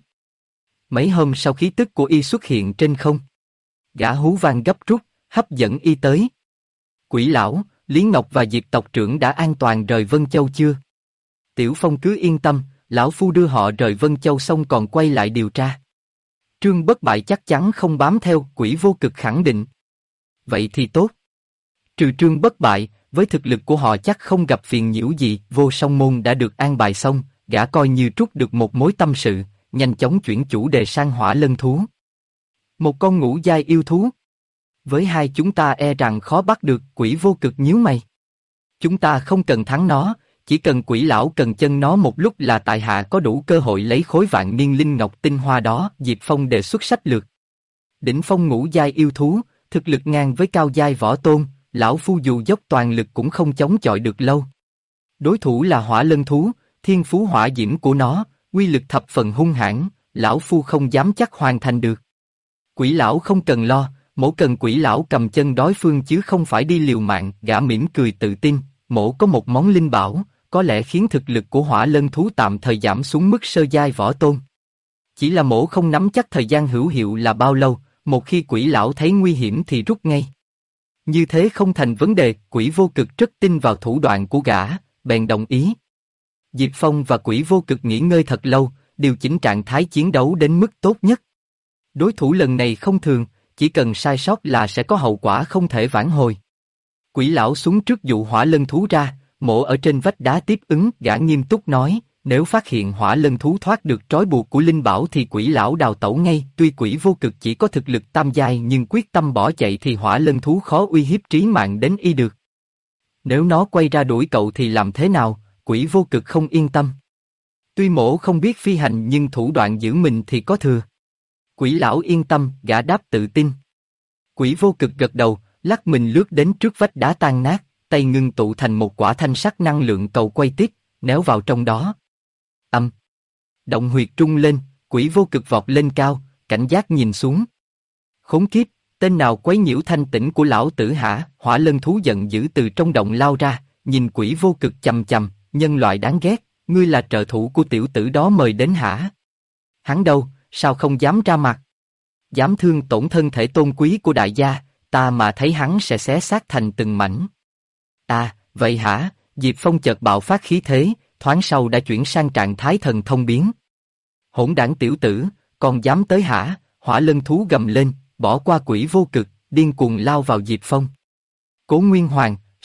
Mấy hôm sau khí tức của y xuất hiện trên không, gã hú vang gấp rút, hấp dẫn y tới. Quỷ lão, Lý Ngọc và Diệp tộc trưởng đã an toàn rời Vân Châu chưa? Tiểu Phong cứ yên tâm, lão phu đưa họ rời Vân Châu xong còn quay lại điều tra. Trương Bất Bại chắc chắn không bám theo, Quỷ Vô Cực khẳng định. Vậy thì tốt. Trừ Trương Bất Bại, với thực lực của họ chắc không gặp phiền nhiễu gì. Vô Song Môn đã được an bài xong, gã coi như trút được một mối tâm sự, nhanh chóng chuyển chủ đề sang hỏa lân thú. Một con ngũ giai yêu thú. Với hai chúng ta e rằng khó bắt được. Quỷ Vô Cực nhíu mày. Chúng ta không cần thắng nó, chỉ cần Quỷ lão cần chân nó một lúc là tại hạ có đủ cơ hội lấy khối vạn niên linh ngọc tinh hoa đó. Diệp Phong đề xuất sách lược. Đỉnh phong ngũ giai yêu thú, thực lực ngang với cao giai võ tôn, lão phu dù dốc toàn lực cũng không chống chọi được lâu. Đối thủ là hỏa lân thú, thiên phú hỏa diễm của nó, uy lực thập phần hung hãn, lão phu không dám chắc hoàn thành được. Quỷ lão không cần lo, mỗ cần Quỷ lão cầm chân đối phương chứ không phải đi liều mạng. Gã mỉm cười tự tin, mỗ có một món linh bảo, có lẽ khiến thực lực của hỏa lân thú tạm thời giảm xuống mức sơ giai võ tôn. Chỉ là mỗ không nắm chắc thời gian hữu hiệu là bao lâu, một khi Quỷ lão thấy nguy hiểm thì rút ngay. Như thế không thành vấn đề. Quỷ Vô Cực rất tin vào thủ đoạn của gã, bèn đồng ý. Diệp Phong và Quỷ Vô Cực nghỉ ngơi thật lâu, điều chỉnh trạng thái chiến đấu đến mức tốt nhất. Đối thủ lần này không thường, chỉ cần sai sót là sẽ có hậu quả không thể vãn hồi. Quỷ lão xuống trước dụ hỏa lân thú ra, mổ ở trên vách đá tiếp ứng. Gã nghiêm túc nói, nếu phát hiện hỏa lân thú thoát được trói buộc của linh bảo thì Quỷ lão đào tẩu ngay. Tuy Quỷ Vô Cực chỉ có thực lực tam giai nhưng quyết tâm bỏ chạy thì hỏa lân thú khó uy hiếp trí mạng đến y được. Nếu nó quay ra đuổi cậu thì làm thế nào? Quỷ Vô Cực không yên tâm. Tuy mổ không biết phi hành nhưng thủ đoạn giữ mình thì có thừa. Quỷ lão yên tâm, gã đáp tự tin. Quỷ Vô Cực gật đầu, lắc mình lướt đến trước vách đá tan nát, tay ngưng tụ thành một quả thanh sắc năng lượng cầu quay tiếp, néo vào trong đó. Động huyệt trung lên, Quỷ Vô Cực vọt lên cao, cảnh giác nhìn xuống. Khốn kiếp, tên nào quấy nhiễu thanh tĩnh của lão tử hả? Hỏa lân thú giận dữ từ trong động lao ra, nhìn Quỷ Vô Cực chằm chằm, nhân loại đáng ghét, ngươi là trợ thủ của tiểu tử đó mời đến hả? Hắn đâu, sao không dám ra mặt? Dám thương tổn thân thể tôn quý của đại gia, ta mà thấy hắn sẽ xé xác thành từng mảnh. À, vậy hả? Diệp Phong chợt bạo phát khí thế, thoáng sau đã chuyển sang trạng thái thần thông biến. Hỗn đảng tiểu tử, còn dám tới hả? Hỏa lân thú gầm lên, bỏ qua Quỷ Vô Cực, điên cuồng lao vào Diệp Phong. Cố Nguyên Hoàng, xuất,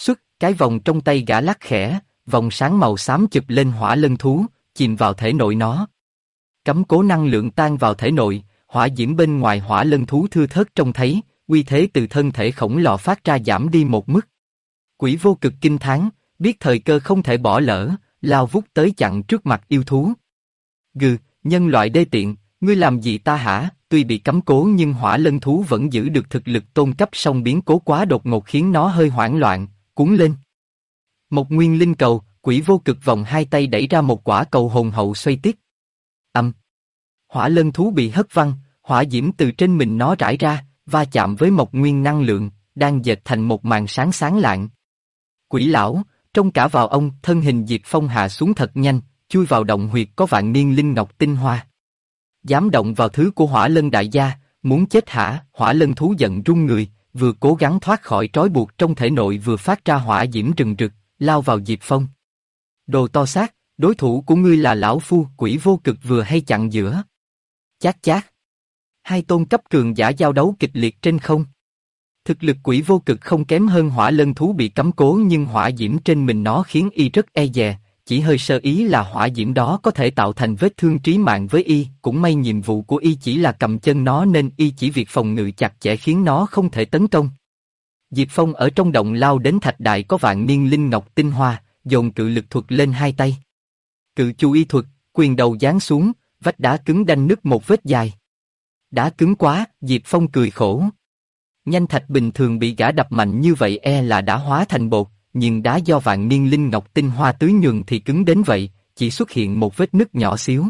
Cái vòng trong tay gã lắc khẽ, vòng sáng màu xám chụp lên hỏa lân thú, chìm vào thể nội nó. Cấm cố năng lượng tan vào thể nội, hỏa diễm bên ngoài hỏa lân thú thưa thớt trông thấy, uy thế từ thân thể khổng lồ phát ra giảm đi một mức. Quỷ vô cực kinh thán, biết thời cơ không thể bỏ lỡ, lao vút tới chặn trước mặt yêu thú. Gừ, nhân loại đê tiện, ngươi làm gì ta hả? Tuy bị cấm cố nhưng hỏa lân thú vẫn giữ được thực lực tôn cấp, song biến cố quá đột ngột khiến nó hơi hoảng loạn, cuốn lên. Một nguyên linh cầu, quỷ vô cực vòng hai tay đẩy ra một quả cầu hồn hậu xoay tít. Hỏa lân thú bị hất văng, hỏa diễm từ trên mình nó rải ra, va chạm với một nguyên năng lượng, đang dệt thành một màn sáng sáng lạng. Quỷ lão, trông cả vào ông, thân hình Diệp Phong hạ xuống thật nhanh, chui vào động huyệt có vạn niên linh ngọc tinh hoa. Dám động vào thứ của hỏa lân đại gia, muốn chết hả? Hỏa lân thú giận run người, vừa cố gắng thoát khỏi trói buộc trong thể nội vừa phát ra hỏa diễm rừng rực, lao vào Diệp Phong. Đồ to xác, đối thủ của ngươi là lão phu. Quỷ vô cực vừa hay chặn giữa. Chát chát. Hai tôn cấp cường giả giao đấu kịch liệt trên không. Thực lực quỷ vô cực không kém hơn hỏa lân thú bị cấm cố, nhưng hỏa diễm trên mình nó khiến y rất e dè, chỉ hơi sơ ý là hỏa diễm đó có thể tạo thành vết thương trí mạng với y. Cũng may nhiệm vụ của y chỉ là cầm chân nó nên y chỉ việc phòng ngự chặt chẽ khiến nó không thể tấn công. Diệp Phong ở trong động lao đến thạch đại có vạn niên linh ngọc tinh hoa, dồn cự lực thuật lên hai tay. Cự chu y thuật, quyền đầu giáng xuống, vách đá cứng đanh nứt một vết dài. Đá cứng quá, Diệp Phong cười khổ. Nhanh thạch bình thường bị gã đập mạnh như vậy e là đã hóa thành bột, nhưng đá do vạn niên linh ngọc tinh hoa tưới nhường thì cứng đến vậy, chỉ xuất hiện một vết nứt nhỏ xíu.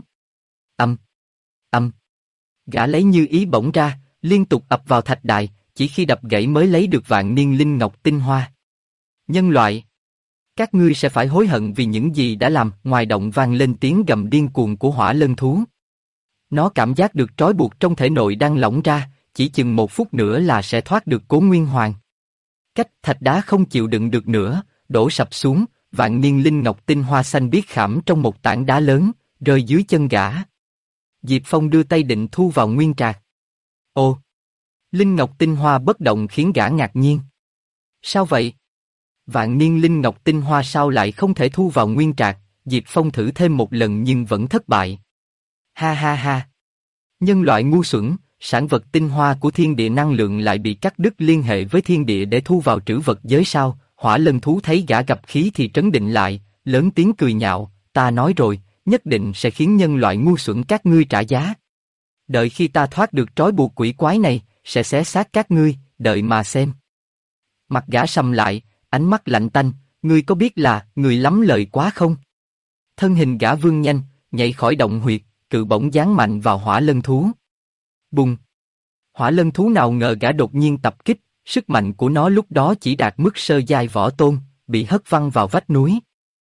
Gã lấy như ý bổng ra, liên tục ập vào thạch đại, chỉ khi đập gãy mới lấy được vạn niên linh ngọc tinh hoa. Nhân loại, các ngươi sẽ phải hối hận vì những gì đã làm. Ngoài động vang lên tiếng gầm điên cuồng của hỏa lân thú. Nó cảm giác được trói buộc trong thể nội đang lỏng ra, chỉ chừng 1 phút nữa là sẽ thoát được Cố Nguyên Hoàng. Cách thạch đá không chịu đựng được nữa, đổ sập xuống, vạn niên linh ngọc tinh hoa xanh biếc khảm trong một tảng đá lớn, rơi dưới chân gã. Diệp Phong đưa tay định thu vào nguyên trạc. Ồ! Linh ngọc tinh hoa bất động khiến gã ngạc nhiên. Sao vậy? Vạn niên linh ngọc tinh hoa sao lại không thể thu vào nguyên trạc? Diệp Phong thử thêm một lần nhưng vẫn thất bại. Ha ha ha! Nhân loại ngu xuẩn, sản vật tinh hoa của thiên địa năng lượng lại bị cắt đứt liên hệ với thiên địa để thu vào trữ vật giới sao? Hỏa lân thú thấy gã gặp khí thì trấn định lại, lớn tiếng cười nhạo, ta nói rồi, nhất định sẽ khiến nhân loại ngu xuẩn các ngươi trả giá. Đợi khi ta thoát được trói buộc quỷ quái này, sẽ xé xác các ngươi, đợi mà xem. Mặt gã sầm lại, ánh mắt lạnh tanh, ngươi có biết là người lắm lời quá không? Thân hình gã vươn nhanh, nhảy khỏi động huyệt, cự bổng giáng mạnh vào hỏa lân thú. Bùng! Hỏa lân thú nào ngờ gã đột nhiên tập kích, sức mạnh của nó lúc đó chỉ đạt mức sơ giai võ tôn, bị hất văng vào vách núi.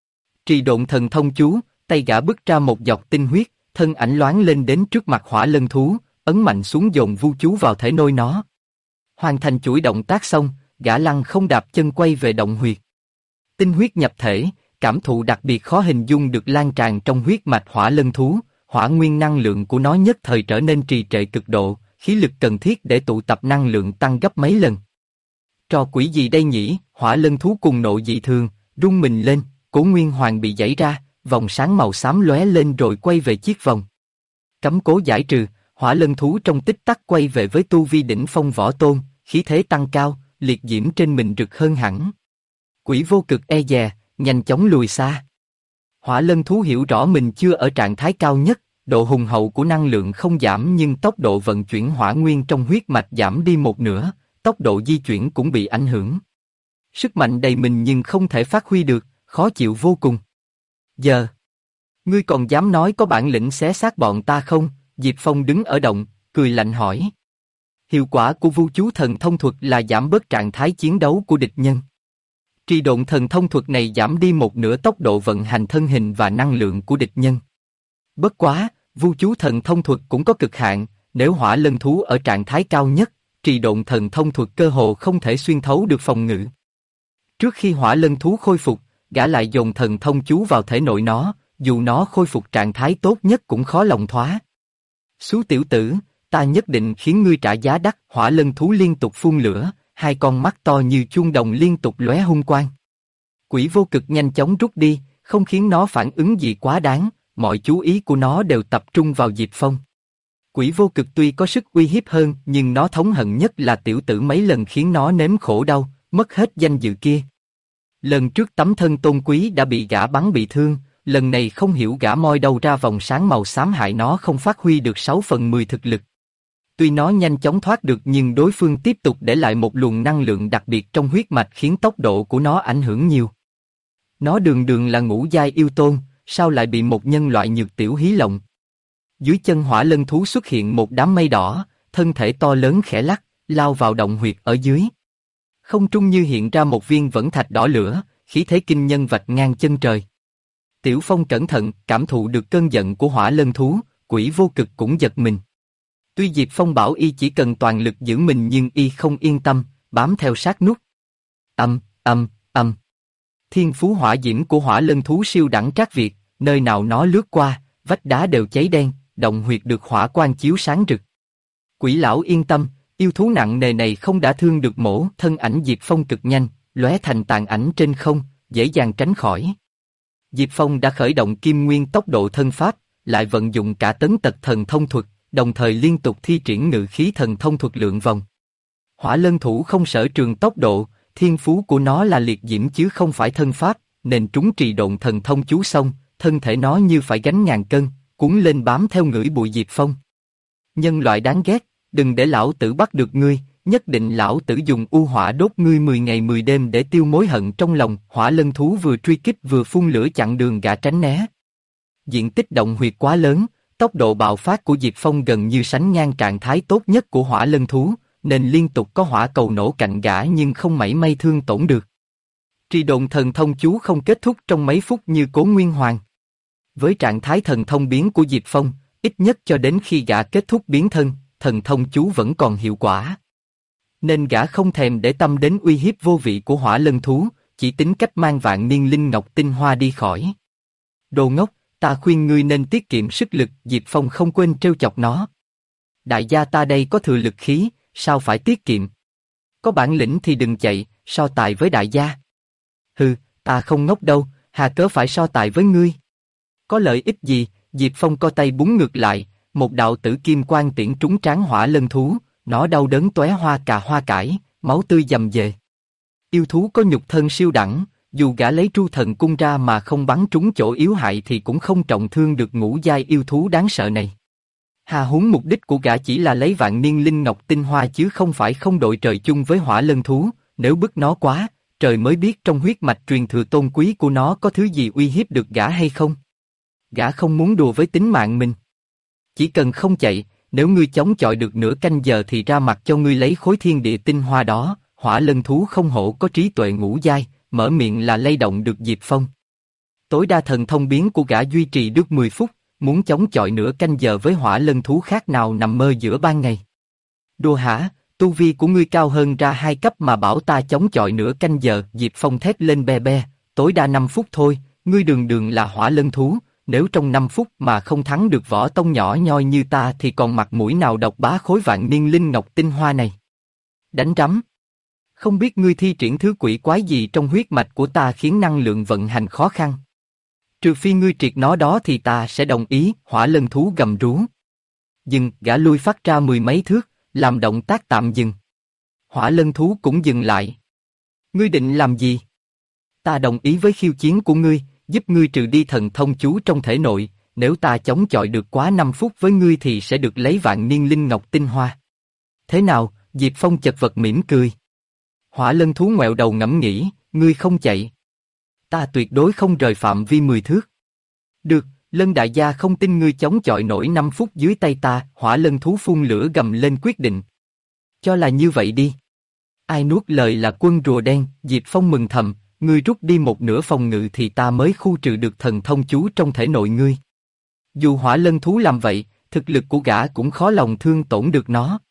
Trì độn thần thông chú, tay gã bứt ra một giọt tinh huyết, thân ảnh loáng lên đến trước mặt hỏa lân thú, ấn mạnh xuống dồn vu chú vào thể nôi nó. Hoàn thành chuỗi động tác xong, gã lăng không đạp chân quay về động huyệt. Tinh huyết nhập thể, cảm thụ đặc biệt khó hình dung được lan tràn trong huyết mạch hỏa lân thú, hỏa nguyên năng lượng của nó nhất thời trở nên trì trệ cực độ, khí lực cần thiết để tụ tập năng lượng tăng gấp mấy lần. Trò quỷ gì đây nhỉ? Hỏa lân thú cùng nộ dị thường, rung mình lên, Cố Nguyên Hoàng bị giãy ra, vòng sáng màu xám lóe lên rồi quay về chiếc vòng. Cấm cố giải trừ, hỏa lân thú trong tích tắc quay về với tu vi đỉnh phong võ tôn, khí thế tăng cao, liệt diễm trên mình rực hơn hẳn. Quỷ vô cực e dè, nhanh chóng lùi xa. Hỏa lân thú hiểu rõ mình chưa ở trạng thái cao nhất, độ hùng hậu của năng lượng không giảm nhưng tốc độ vận chuyển hỏa nguyên trong huyết mạch giảm đi một nửa, tốc độ di chuyển cũng bị ảnh hưởng. Sức mạnh đầy mình nhưng không thể phát huy được, khó chịu vô cùng. Giờ, ngươi còn dám nói có bản lĩnh xé xác bọn ta không? Diệp Phong đứng ở động, cười lạnh hỏi. Hiệu quả của vu chú thần thông thuật là giảm bớt trạng thái chiến đấu của địch nhân. Trì độn thần thông thuật này giảm đi một nửa tốc độ vận hành thân hình và năng lượng của địch nhân. Bất quá, vu chú thần thông thuật cũng có cực hạn, nếu hỏa lân thú ở trạng thái cao nhất, trì độn thần thông thuật cơ hồ không thể xuyên thấu được phòng ngự. Trước khi hỏa lân thú khôi phục, gã lại dồn thần thông chú vào thể nội nó, dù nó khôi phục trạng thái tốt nhất cũng khó lòng thoát. Xú tiểu tử, ta nhất định khiến ngươi trả giá đắt. Hỏa lân thú liên tục phun lửa, hai con mắt to như chuông đồng liên tục lóe hung quang. Quỷ vô cực nhanh chóng rút đi, không khiến nó phản ứng gì quá đáng, mọi chú ý của nó đều tập trung vào Diệp Phong. Quỷ vô cực tuy có sức uy hiếp hơn, nhưng nó thống hận nhất là tiểu tử mấy lần khiến nó nếm khổ đau, mất hết danh dự kia. Lần trước tấm thân tôn quý đã bị gã bắn bị thương, lần này không hiểu gã moi đâu ra vòng sáng màu xám hại nó không phát huy được 6/10 thực lực. Tuy nó nhanh chóng thoát được nhưng đối phương tiếp tục để lại một luồng năng lượng đặc biệt trong huyết mạch khiến tốc độ của nó ảnh hưởng nhiều. Nó đường đường là ngũ giai yêu tôn, sao lại bị một nhân loại nhược tiểu hí lộng? Dưới chân hỏa lân thú xuất hiện một đám mây đỏ, thân thể to lớn khẽ lắc, lao vào động huyệt ở dưới. Không trung như hiện ra một viên vẫn thạch đỏ lửa, khí thế kinh nhân vạch ngang chân trời. Tiểu Phong cẩn thận, cảm thụ được cơn giận của hỏa lân thú, quỷ vô cực cũng giật mình. Tuy Diệp Phong bảo y chỉ cần toàn lực giữ mình nhưng y không yên tâm, bám theo sát nút. Âm. Thiên phú hỏa diễm của hỏa lân thú siêu đẳng trác việt, nơi nào nó lướt qua, vách đá đều cháy đen, động huyệt được hỏa quang chiếu sáng rực. Quỷ lão yên tâm, yêu thú nặng nề này không đã thương được mổ. Thân ảnh Diệp Phong cực nhanh, lóe thành tàn ảnh trên không, dễ dàng tránh khỏi. Diệp Phong đã khởi động kim nguyên tốc độ thân pháp, lại vận dụng cả tấn tật thần thông thuật, đồng thời liên tục thi triển ngự khí thần thông thuật lượng vòng. Hỏa lân thú không sở trường tốc độ, thiên phú của nó là liệt diễm chứ không phải thân pháp, nên trúng trì độn thần thông chú xong, thân thể nó như phải gánh ngàn cân, cuốn lên bám theo ngửi bụi Diệp Phong. Nhân loại đáng ghét, đừng để lão tử bắt được ngươi, nhất định lão tử dùng u hỏa đốt ngươi 10 ngày 10 đêm để tiêu mối hận trong lòng. Hỏa lân thú vừa truy kích vừa phun lửa chặn đường gã tránh né. Diện tích động huyệt quá lớn, tốc độ bạo phát của Diệp Phong gần như sánh ngang trạng thái tốt nhất của hỏa lân thú, nên liên tục có hỏa cầu nổ cạnh gã nhưng không mảy may thương tổn được. Trì độn thần thông chú không kết thúc trong mấy phút như Cố Nguyên Hoàng. Với trạng thái thần thông biến của Diệp Phong, ít nhất cho đến khi gã kết thúc biến thân, thần thông chú vẫn còn hiệu quả. Nên gã không thèm để tâm đến uy hiếp vô vị của hỏa lân thú, chỉ tính cách mang vạn niên linh ngọc tinh hoa đi khỏi. Đồ ngốc, ta khuyên ngươi nên tiết kiệm sức lực. Diệp Phong không quên trêu chọc nó. Đại gia ta đây có thừa lực khí, sao phải tiết kiệm? Có bản lĩnh thì đừng chạy, so tài với đại gia. Hừ, ta không ngốc đâu, hà cớ phải so tài với ngươi? Có lợi ích gì? Diệp Phong co tay búng ngược lại, một đạo tử kim quang tiễn trúng trán hỏa lân thú, nó đau đớn tóe hoa cà hoa cải, máu tươi dầm dề. Yêu thú có nhục thân siêu đẳng, dù gã lấy tru thần cung ra mà không bắn trúng chỗ yếu hại thì cũng không trọng thương được ngũ giai yêu thú đáng sợ này. Hà huống mục đích của gã chỉ là lấy vạn niên linh ngọc tinh hoa chứ không phải không đội trời chung với hỏa lân thú, nếu bức nó quá, trời mới biết trong huyết mạch truyền thừa tôn quý của nó có thứ gì uy hiếp được gã hay không. Gã không muốn đùa với tính mạng mình. Chỉ cần không chạy, nếu ngươi chống chọi được nửa canh giờ thì ra mặt cho ngươi lấy khối thiên địa tinh hoa đó. Hỏa lân thú không hổ có trí tuệ ngũ giai, mở miệng là lay động được Diệp Phong. Tối đa thần thông biến của gã duy trì được 10 phút, muốn chống chọi nửa canh giờ với hỏa lân thú khác nào nằm mơ giữa ban ngày. Đùa hả, tu vi của ngươi cao hơn ra 2 cấp mà bảo ta chống chọi nửa canh giờ. Diệp Phong thét lên be be, tối đa 5 phút thôi, ngươi đường đường là hỏa lân thú, nếu trong 5 phút mà không thắng được võ tông nhỏ nhoi như ta thì còn mặt mũi nào độc bá khối vạn niên linh ngọc tinh hoa này. Đánh rắm. Không biết ngươi thi triển thứ quỷ quái gì trong huyết mạch của ta khiến năng lượng vận hành khó khăn. Trừ phi ngươi triệt nó đó thì ta sẽ đồng ý. Hỏa lân thú gầm rú. Dừng, gã lui phát ra 10 mấy thước, làm động tác tạm dừng. Hỏa lân thú cũng dừng lại. Ngươi định làm gì? Ta đồng ý với khiêu chiến của ngươi, giúp ngươi trừ đi thần thông chú trong thể nội, nếu ta chống chọi được quá 5 phút với ngươi thì sẽ được lấy vạn niên linh ngọc tinh hoa. Thế nào? Diệp Phong chật vật mỉm cười. Hỏa lân thú ngoẹo đầu ngẫm nghĩ, ngươi không chạy. Ta tuyệt đối không rời phạm vi 10 thước. Được, Lân đại gia không tin ngươi chống chọi nổi 5 phút dưới tay ta. Hỏa lân thú phun lửa gầm lên quyết định. Cho là như vậy đi. Ai nuốt lời là quân rùa đen. Diệp Phong mừng thầm, ngươi rút đi một nửa phòng ngự thì ta mới khu trừ được thần thông chú trong thể nội ngươi. Dù hỏa lân thú làm vậy, thực lực của gã cũng khó lòng thương tổn được nó.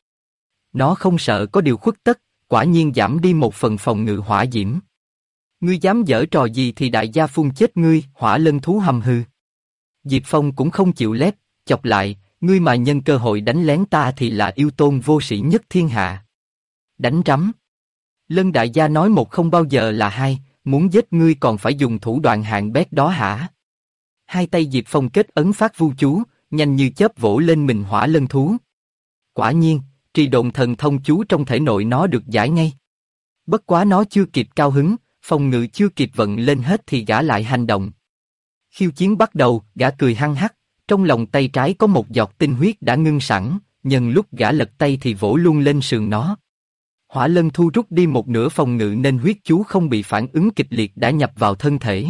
Nó không sợ có điều khuất tất, quả nhiên giảm đi một phần phòng ngự hỏa diễm. Ngươi dám giở trò gì thì đại gia phun chết ngươi. Hỏa lân thú hầm hừ. Diệp Phong cũng không chịu lép, chọc lại, ngươi mà nhân cơ hội đánh lén ta thì là yêu tôn vô sĩ nhất thiên hạ. Đánh rắm. Lân đại gia nói một không bao giờ là hai, muốn giết ngươi còn phải dùng thủ đoạn hạng bét đó hả? Hai tay Diệp Phong kết ấn phát vu chú, nhanh như chớp vỗ lên mình hỏa lân thú. Quả nhiên, trì độn thần thông chú trong thể nội nó được giải ngay. Bất quá nó chưa kịp cao hứng, phòng ngự chưa kịp vận lên hết thì gã lại hành động. Khiêu chiến bắt đầu, gã cười hăng hắc, trong lòng tay trái có một giọt tinh huyết đã ngưng sẵn, nhân lúc gã lật tay thì vỗ luôn lên sườn nó. Hỏa lân thu rút đi một nửa phòng ngự nên huyết chú không bị phản ứng kịch liệt đã nhập vào thân thể.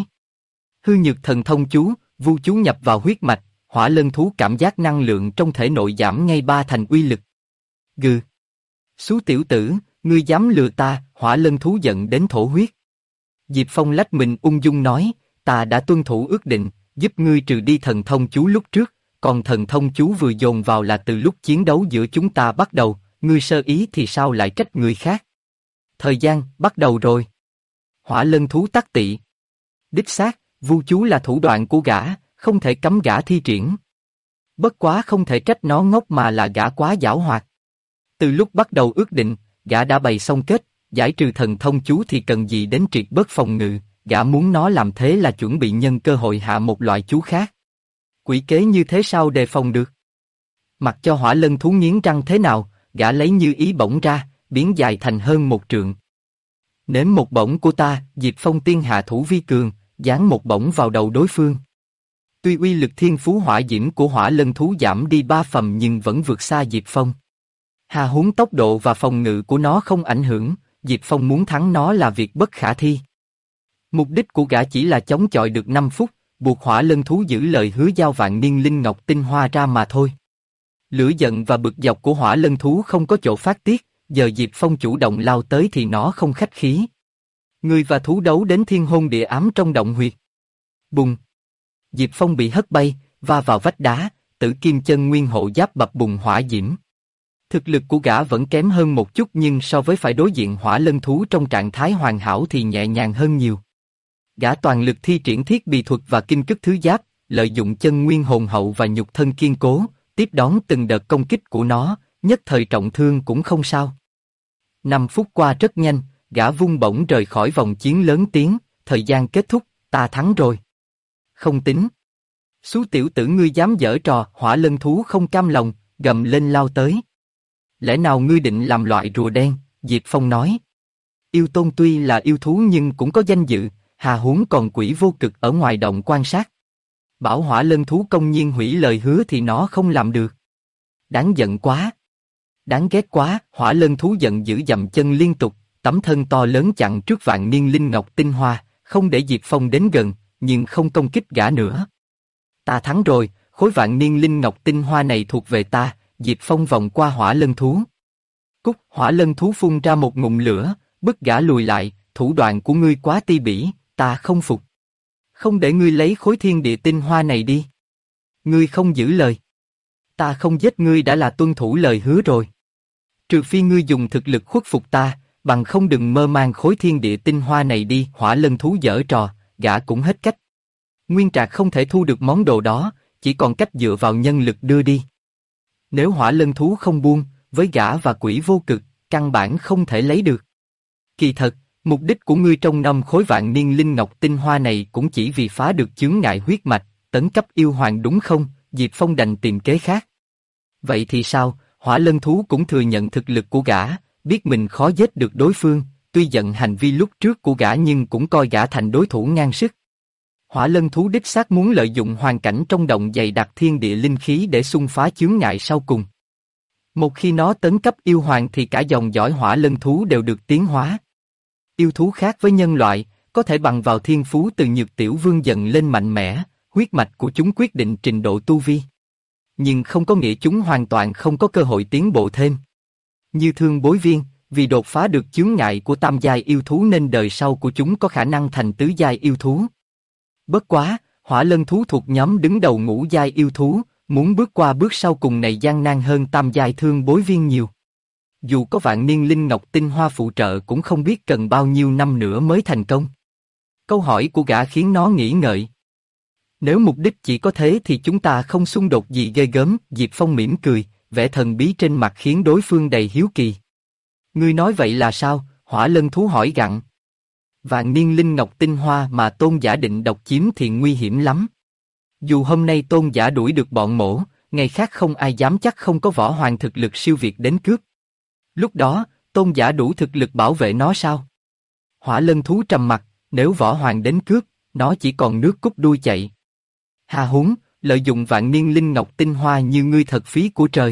Hư nhược thần thông chú, vu chú nhập vào huyết mạch, hỏa lân thú cảm giác năng lượng trong thể nội giảm ngay 3 thành uy lực. Gừ! Xú tiểu tử, ngươi dám lừa ta, hỏa lân thú giận đến thổ huyết. Diệp Phong lách mình ung dung nói, ta đã tuân thủ ước định, giúp ngươi trừ đi thần thông chú lúc trước, còn thần thông chú vừa dồn vào là từ lúc chiến đấu giữa chúng ta bắt đầu, ngươi sơ ý thì sao lại trách người khác. Thời gian, bắt đầu rồi. Hỏa lân thú tắc tị. Đích xác, vu chú là thủ đoạn của gã, không thể cấm gã thi triển. Bất quá không thể trách nó ngốc mà là gã quá giảo hoạt. Từ lúc bắt đầu ước định, gã đã bày xong kết, giải trừ thần thông chú thì cần gì đến triệt bớt phòng ngự, gã muốn nó làm thế là chuẩn bị nhân cơ hội hạ một loại chú khác. Quỷ kế như thế sao đề phòng được? Mặc cho hỏa lân thú nghiến răng thế nào, gã lấy như ý bổng ra, biến dài thành hơn 1 trượng. Nếm một bổng của ta, Diệp Phong tiên hạ thủ vi cường, giáng một bổng vào đầu đối phương. Tuy uy lực thiên phú hỏa diễm của hỏa lân thú giảm đi 3 phần nhưng vẫn vượt xa Diệp Phong. Hà huống tốc độ và phòng ngự của nó không ảnh hưởng, Diệp Phong muốn thắng nó là việc bất khả thi. Mục đích của gã chỉ là chống chọi được 5 phút, buộc hỏa lân thú giữ lời hứa giao vạn niên linh ngọc tinh hoa ra mà thôi. Lửa giận và bực dọc của hỏa lân thú không có chỗ phát tiết, giờ Diệp Phong chủ động lao tới thì nó không khách khí. Người và thú đấu đến thiên hôn địa ám trong động huyệt. Bùng! Diệp Phong bị hất bay, va vào vách đá, tử kim chân nguyên hộ giáp bập bùng hỏa diễm. Thực lực của gã vẫn kém hơn một chút nhưng so với phải đối diện hỏa lân thú trong trạng thái hoàn hảo thì nhẹ nhàng hơn nhiều. Gã toàn lực thi triển thiết bị thuật và kinh cức thứ giáp, lợi dụng chân nguyên hồn hậu và nhục thân kiên cố, tiếp đón từng đợt công kích của nó, nhất thời trọng thương cũng không sao. 5 phút qua rất nhanh, gã vung bổng rời khỏi vòng chiến lớn tiếng, thời gian kết thúc, ta thắng rồi. Không tính. Xú tiểu tử ngươi dám giở trò, hỏa lân thú không cam lòng, gầm lên lao tới. Lẽ nào ngươi định làm loại rùa đen, Diệp Phong nói. Yêu tôn tuy là yêu thú nhưng cũng có danh dự, hà huống còn quỷ vô cực ở ngoài động quan sát. Bảo hỏa lân thú công nhiên hủy lời hứa thì nó không làm được. Đáng giận quá. Đáng ghét quá, hỏa lân thú giận dữ dậm chân liên tục, tấm thân to lớn chặn trước vạn niên linh ngọc tinh hoa, không để Diệp Phong đến gần, nhưng không công kích gã nữa. Ta thắng rồi, khối vạn niên linh ngọc tinh hoa này thuộc về ta, Diệp Phong vòng qua hỏa lân thú. Cúc, hỏa lân thú phun ra một ngụm lửa, bức gã lùi lại, thủ đoạn của ngươi quá ti bỉ, ta không phục. Không để ngươi lấy khối thiên địa tinh hoa này đi. Ngươi không giữ lời. Ta không giết ngươi đã là tuân thủ lời hứa rồi. Trừ phi ngươi dùng thực lực khuất phục ta, bằng không đừng mơ mang khối thiên địa tinh hoa này đi. Hỏa lân thú giở trò, gã cũng hết cách. Nguyên Trạc không thể thu được món đồ đó, chỉ còn cách dựa vào nhân lực đưa đi. Nếu hỏa lân thú không buông, với gã và quỷ vô cực, căn bản không thể lấy được. Kỳ thật, mục đích của ngươi trong 5 khối vạn niên linh ngọc tinh hoa này cũng chỉ vì phá được chướng ngại huyết mạch, tấn cấp yêu hoàng đúng không? Diệp Phong đành tìm kế khác. Vậy thì sao? Hỏa lân thú cũng thừa nhận thực lực của gã, biết mình khó giết được đối phương, tuy giận hành vi lúc trước của gã nhưng cũng coi gã thành đối thủ ngang sức. Hỏa lân thú đích xác muốn lợi dụng hoàn cảnh trong động dày đặc thiên địa linh khí để xung phá chướng ngại sau cùng. Một khi nó tấn cấp yêu hoàng thì cả dòng dõi hỏa lân thú đều được tiến hóa. Yêu thú khác với nhân loại, có thể bằng vào thiên phú từ nhược tiểu vương dần lên mạnh mẽ, huyết mạch của chúng quyết định trình độ tu vi. Nhưng không có nghĩa chúng hoàn toàn không có cơ hội tiến bộ thêm. Như Thương Bối Viên, vì đột phá được chướng ngại của tam giai yêu thú nên đời sau của chúng có khả năng thành tứ giai yêu thú. Bất quá, hỏa lân thú thuộc nhóm đứng đầu ngũ giai yêu thú, muốn bước qua bước sau cùng này gian nan hơn tam giai Thương Bối Viên nhiều. Dù có vạn niên linh ngọc tinh hoa phụ trợ cũng không biết cần bao nhiêu năm nữa mới thành công. Câu hỏi của gã khiến nó nghĩ ngợi. Nếu mục đích chỉ có thế thì chúng ta không xung đột gì ghê gớm. Diệp Phong mỉm cười, vẻ thần bí trên mặt khiến đối phương đầy hiếu kỳ. Ngươi nói vậy là sao? Hỏa lân thú hỏi gặng. Vạn niên linh ngọc tinh hoa mà tôn giả định độc chiếm thì nguy hiểm lắm. Dù hôm nay tôn giả đuổi được bọn mổ, ngày khác không ai dám chắc không có võ hoàng thực lực siêu việt đến cướp. Lúc đó, tôn giả đủ thực lực bảo vệ nó sao? Hỏa lân thú trầm mặt, nếu võ hoàng đến cướp, nó chỉ còn nước cút đuôi chạy. Hà húng, lợi dụng vạn niên linh ngọc tinh hoa như ngươi thật phí của trời.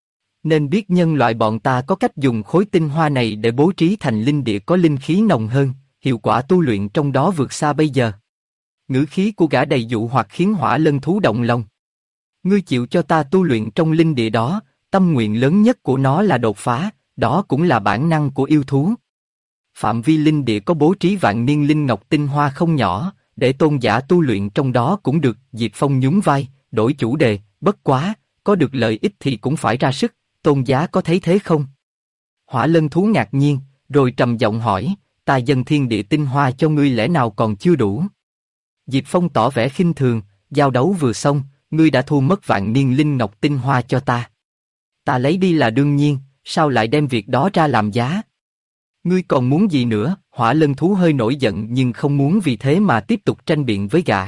Nên biết nhân loại bọn ta có cách dùng khối tinh hoa này để bố trí thành linh địa có linh khí nồng hơn, hiệu quả tu luyện trong đó vượt xa bây giờ. Ngữ khí của gã đầy dụ hoặc khiến hỏa lân thú động lòng. Ngươi chịu cho ta tu luyện trong linh địa đó, tâm nguyện lớn nhất của nó là đột phá, đó cũng là bản năng của yêu thú. Phạm vi linh địa có bố trí vạn niên linh ngọc tinh hoa không nhỏ, để tôn giả tu luyện trong đó cũng được. Diệp Phong nhún vai, đổi chủ đề, bất quá, có được lợi ích thì cũng phải ra sức, tôn giá có thấy thế không? Hỏa lân thú ngạc nhiên, rồi trầm giọng hỏi, ta dâng thiên địa tinh hoa cho ngươi lẽ nào còn chưa đủ? Diệp Phong tỏ vẻ khinh thường, giao đấu vừa xong, ngươi đã thu mất vạn niên linh ngọc tinh hoa cho ta. Ta lấy đi là đương nhiên, sao lại đem việc đó ra làm giá? Ngươi còn muốn gì nữa? Hỏa lân thú hơi nổi giận nhưng không muốn vì thế mà tiếp tục tranh biện với gã.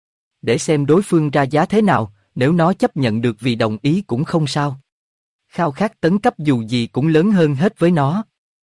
Để xem đối phương ra giá thế nào, nếu nó chấp nhận được vì đồng ý cũng không sao. Khao khát tấn cấp dù gì cũng lớn hơn hết với nó.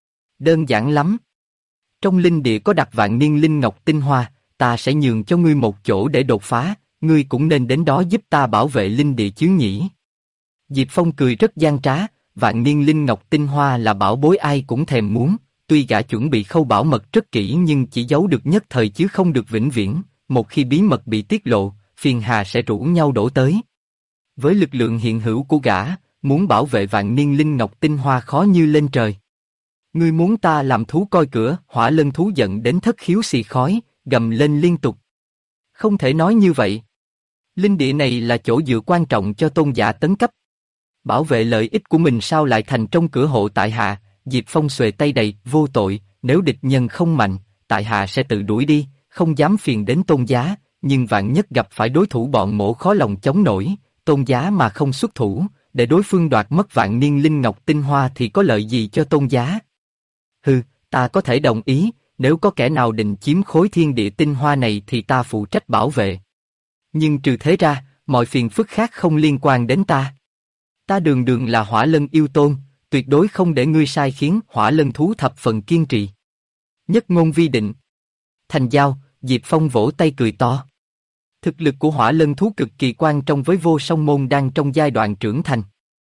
Đơn giản lắm. Trong linh địa có đặt vạn niên linh ngọc tinh hoa, ta sẽ nhường cho ngươi một chỗ để đột phá, ngươi cũng nên đến đó giúp ta bảo vệ linh địa chứ nhỉ. Diệp Phong cười rất gian trá, vạn niên linh ngọc tinh hoa là bảo bối ai cũng thèm muốn, tuy gã chuẩn bị khâu bảo mật rất kỹ nhưng chỉ giấu được nhất thời chứ không được vĩnh viễn, một khi bí mật bị tiết lộ, phiền hà sẽ rủ nhau đổ tới. Với lực lượng hiện hữu của gã, muốn bảo vệ vạn niên linh ngọc tinh hoa khó như lên trời. Ngươi muốn ta làm thú coi cửa? Hỏa lân thú giận đến thất khiếu xì khói, gầm lên liên tục. Không thể nói như vậy. Linh địa này là chỗ dựa quan trọng cho tôn giả tấn cấp. Bảo vệ lợi ích của mình sao lại thành trong cửa hộ tại hạ? Diệp Phong xuề tay đầy, vô tội, nếu địch nhân không mạnh, tại hạ sẽ tự đuổi đi, không dám phiền đến tôn giá, nhưng vạn nhất gặp phải đối thủ bọn mổ khó lòng chống nổi, tôn giá mà không xuất thủ, để đối phương đoạt mất vạn niên linh ngọc tinh hoa thì có lợi gì cho tôn giá? Hừ, ta có thể đồng ý, nếu có kẻ nào định chiếm khối thiên địa tinh hoa này thì ta phụ trách bảo vệ. Nhưng trừ thế ra, mọi phiền phức khác không liên quan đến ta. Ta đường đường là hỏa lân yêu tôn, tuyệt đối không để ngươi sai khiến. Hỏa lân thú thập phần kiên trì. Nhất ngôn vi định. Thành giao, Diệp Phong vỗ tay cười to. Thực lực của hỏa lân thú cực kỳ quan trọng với Vô Song Môn đang trong giai đoạn trưởng thành.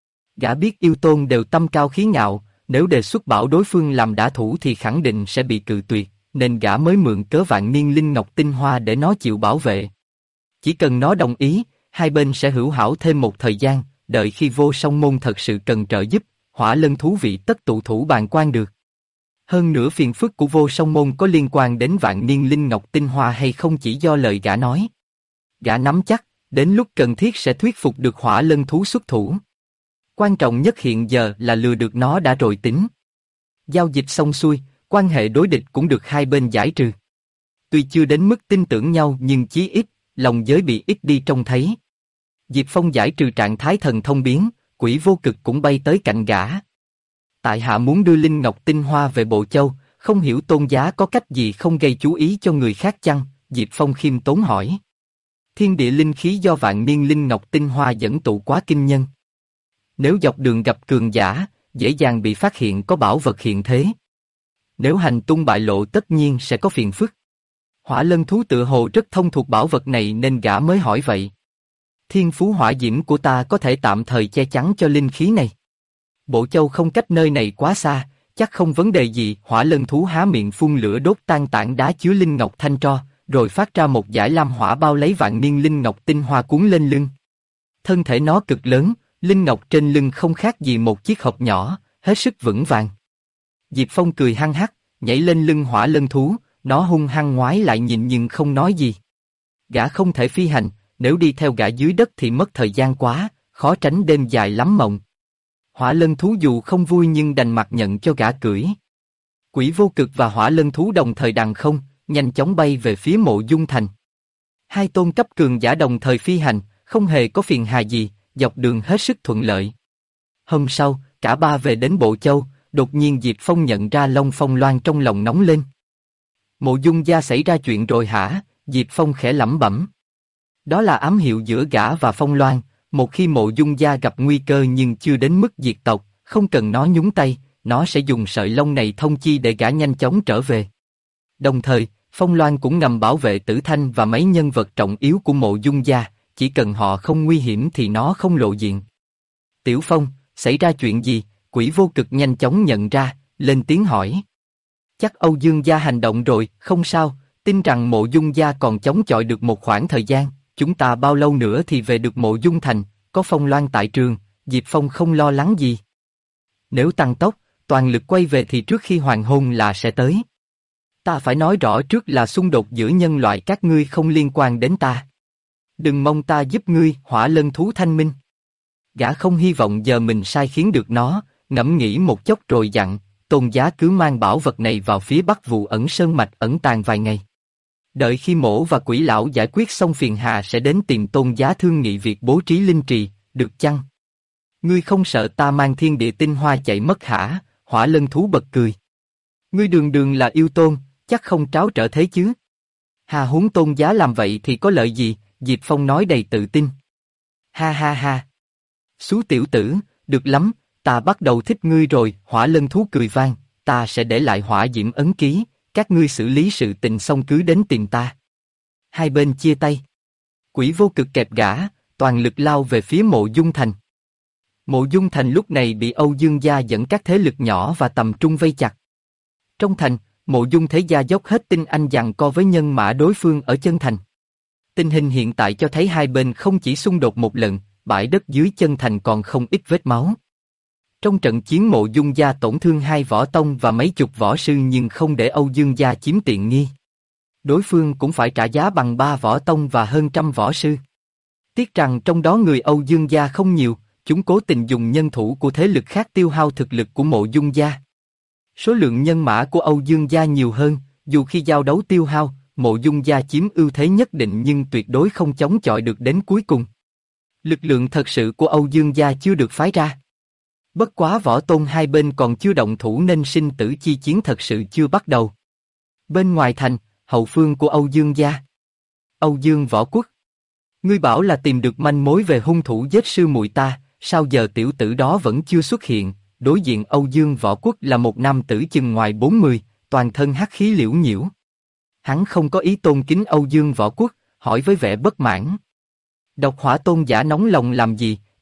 Gã biết yêu tôn đều tâm cao khí ngạo, nếu đề xuất bảo đối phương làm đả thủ thì khẳng định sẽ bị cự tuyệt, nên gã mới mượn cớ vạn niên linh ngọc tinh hoa để nó chịu bảo vệ. Chỉ cần nó đồng ý, hai bên sẽ hữu hảo thêm một thời gian, đợi khi Vô Song Môn thật sự cần trợ giúp, hỏa lân thú vị tất tụ thủ bàn quan được. Hơn nữa phiền phức của Vô Song Môn có liên quan đến vạn niên linh ngọc tinh hoa hay không chỉ do lời gã nói. Gã nắm chắc, đến lúc cần thiết sẽ thuyết phục được hỏa lân thú xuất thủ. Quan trọng nhất hiện giờ là lừa được nó đã rồi tính. Giao dịch xong xuôi, quan hệ đối địch cũng được hai bên giải trừ. Tuy chưa đến mức tin tưởng nhau nhưng chí ít, lòng giới bị ít đi trông thấy. Diệp Phong giải trừ trạng thái thần thông biến, quỷ vô cực cũng bay tới cạnh gã. Tại hạ muốn đưa linh ngọc tinh hoa về Bộ Châu, không hiểu tôn giá có cách gì không gây chú ý cho người khác chăng? Diệp Phong khiêm tốn hỏi. Thiên địa linh khí do vạn niên linh ngọc tinh hoa dẫn tụ quá kinh nhân. Nếu dọc đường gặp cường giả, dễ dàng bị phát hiện có bảo vật hiện thế. Nếu hành tung bại lộ tất nhiên sẽ có phiền phức. Hỏa lân thú tự hồ rất thông thuộc bảo vật này nên gã mới hỏi vậy. Thiên phú hỏa diễm của ta có thể tạm thời che chắn cho linh khí này. Bộ Châu không cách nơi này quá xa, chắc không vấn đề gì. Hỏa lân thú há miệng phun lửa đốt tan tảng đá chứa linh ngọc thanh tro, rồi phát ra một dải lam hỏa bao lấy vạn niên linh ngọc tinh hoa cuốn lên lưng. Thân thể nó cực lớn, linh ngọc trên lưng không khác gì một chiếc hộp nhỏ, hết sức vững vàng. Diệp Phong cười hăng hắc, nhảy lên lưng hỏa lân thú, nó hung hăng ngoái lại nhìn nhưng không nói gì. Gã không thể phi hành, nếu đi theo gã dưới đất thì mất thời gian quá, khó tránh đêm dài lắm mộng. Hỏa lân thú dù không vui nhưng đành mặc nhận cho gã cưỡi. Quỷ vô cực và hỏa lân thú đồng thời đằng không, nhanh chóng bay về phía Mộ Dung Thành. Hai tôn cấp cường giả đồng thời phi hành, không hề có phiền hà gì, dọc đường hết sức thuận lợi. Hôm sau, cả ba về đến Bộ Châu, đột nhiên Diệp Phong nhận ra Long Phong Loan trong lòng nóng lên. Mộ Dung gia xảy ra chuyện rồi hả? Diệp Phong khẽ lẩm bẩm. Đó là ám hiệu giữa gã và Phong Loan, một khi Mộ Dung gia gặp nguy cơ nhưng chưa đến mức diệt tộc, không cần nó nhúng tay, nó sẽ dùng sợi lông này thông chi để gã nhanh chóng trở về. Đồng thời, Phong Loan cũng ngầm bảo vệ Tử Thanh và mấy nhân vật trọng yếu của Mộ Dung gia, chỉ cần họ không nguy hiểm thì nó không lộ diện. Tiểu Phong, xảy ra chuyện gì? Quỷ Vô Cực nhanh chóng nhận ra, lên tiếng hỏi. Chắc Âu Dương gia hành động rồi, không sao, tin rằng Mộ Dung gia còn chống chọi được một khoảng thời gian, chúng ta bao lâu nữa thì về được Mộ Dung thành, có Phong Loan tại trường, Diệp Phong không lo lắng gì. Nếu tăng tốc, toàn lực quay về thì trước khi hoàng hôn là sẽ tới. Ta phải nói rõ trước là xung đột giữa nhân loại các ngươi không liên quan đến ta. Đừng mong ta giúp ngươi, Hỏa Lân thú thanh minh. Gã không hy vọng giờ mình sai khiến được nó, ngẫm nghĩ một chốc rồi dặn, Tôn Giá cứ mang bảo vật này vào phía Bắc Vụ Ẩn Sơn mạch ẩn tàng vài ngày. Đợi khi Mỗ và Quỷ lão giải quyết xong phiền hà sẽ đến tìm Tôn Giá thương nghị việc bố trí linh trì, được chăng? Ngươi không sợ ta mang thiên địa tinh hoa chạy mất hả? Hỏa Lân thú bật cười. Ngươi đường đường là yêu tôn, chắc không tráo trở thế chứ? Hà huống Tôn Giá làm vậy thì có lợi gì? Diệp Phong nói đầy tự tin. Ha ha ha. Xú tiểu tử, được lắm, ta bắt đầu thích ngươi rồi. Hỏa Lân thú cười vang, ta sẽ để lại hỏa diễm ấn ký, các ngươi xử lý sự tình xong cứ đến tìm ta. Hai bên chia tay. Quỷ Vô Cực kẹp gã, toàn lực lao về phía Mộ Dung thành. Mộ Dung thành lúc này bị Âu Dương gia dẫn các thế lực nhỏ và tầm trung vây chặt. Trong thành, Mộ Dung thế gia dốc hết tinh anh giằng co với nhân mã đối phương ở chân thành. Tình hình hiện tại cho thấy hai bên không chỉ xung đột một lần, bãi đất dưới chân thành còn không ít vết máu. Trong trận chiến Mộ Dung gia tổn thương 2 võ tông và mấy chục võ sư nhưng không để Âu Dương gia chiếm tiện nghi. Đối phương cũng phải trả giá bằng 3 võ tông và hơn trăm võ sư. Tiếc rằng trong đó người Âu Dương gia không nhiều, chúng cố tình dùng nhân thủ của thế lực khác tiêu hao thực lực của Mộ Dung gia. Số lượng nhân mã của Âu Dương gia nhiều hơn, dù khi giao đấu tiêu hao, Mộ Dung gia chiếm ưu thế nhất định nhưng tuyệt đối không chống chọi được đến cuối cùng. Lực lượng thật sự của Âu Dương gia chưa được phái ra. Bất quá võ tôn hai bên còn chưa động thủ nên sinh tử chi chiến thật sự chưa bắt đầu. Bên ngoài thành, hậu phương của Âu Dương gia. Âu Dương Võ Quốc. Ngươi bảo là tìm được manh mối về hung thủ giết sư muội ta, sao giờ tiểu tử đó vẫn chưa xuất hiện? Đối diện Âu Dương Võ Quốc là một nam tử chừng ngoài 40, toàn thân hắc khí liễu nhiễu. Hắn không có ý tôn kính Âu Dương Võ Quốc, hỏi với vẻ bất mãn. Độc Hỏa tôn giả nóng lòng làm gì?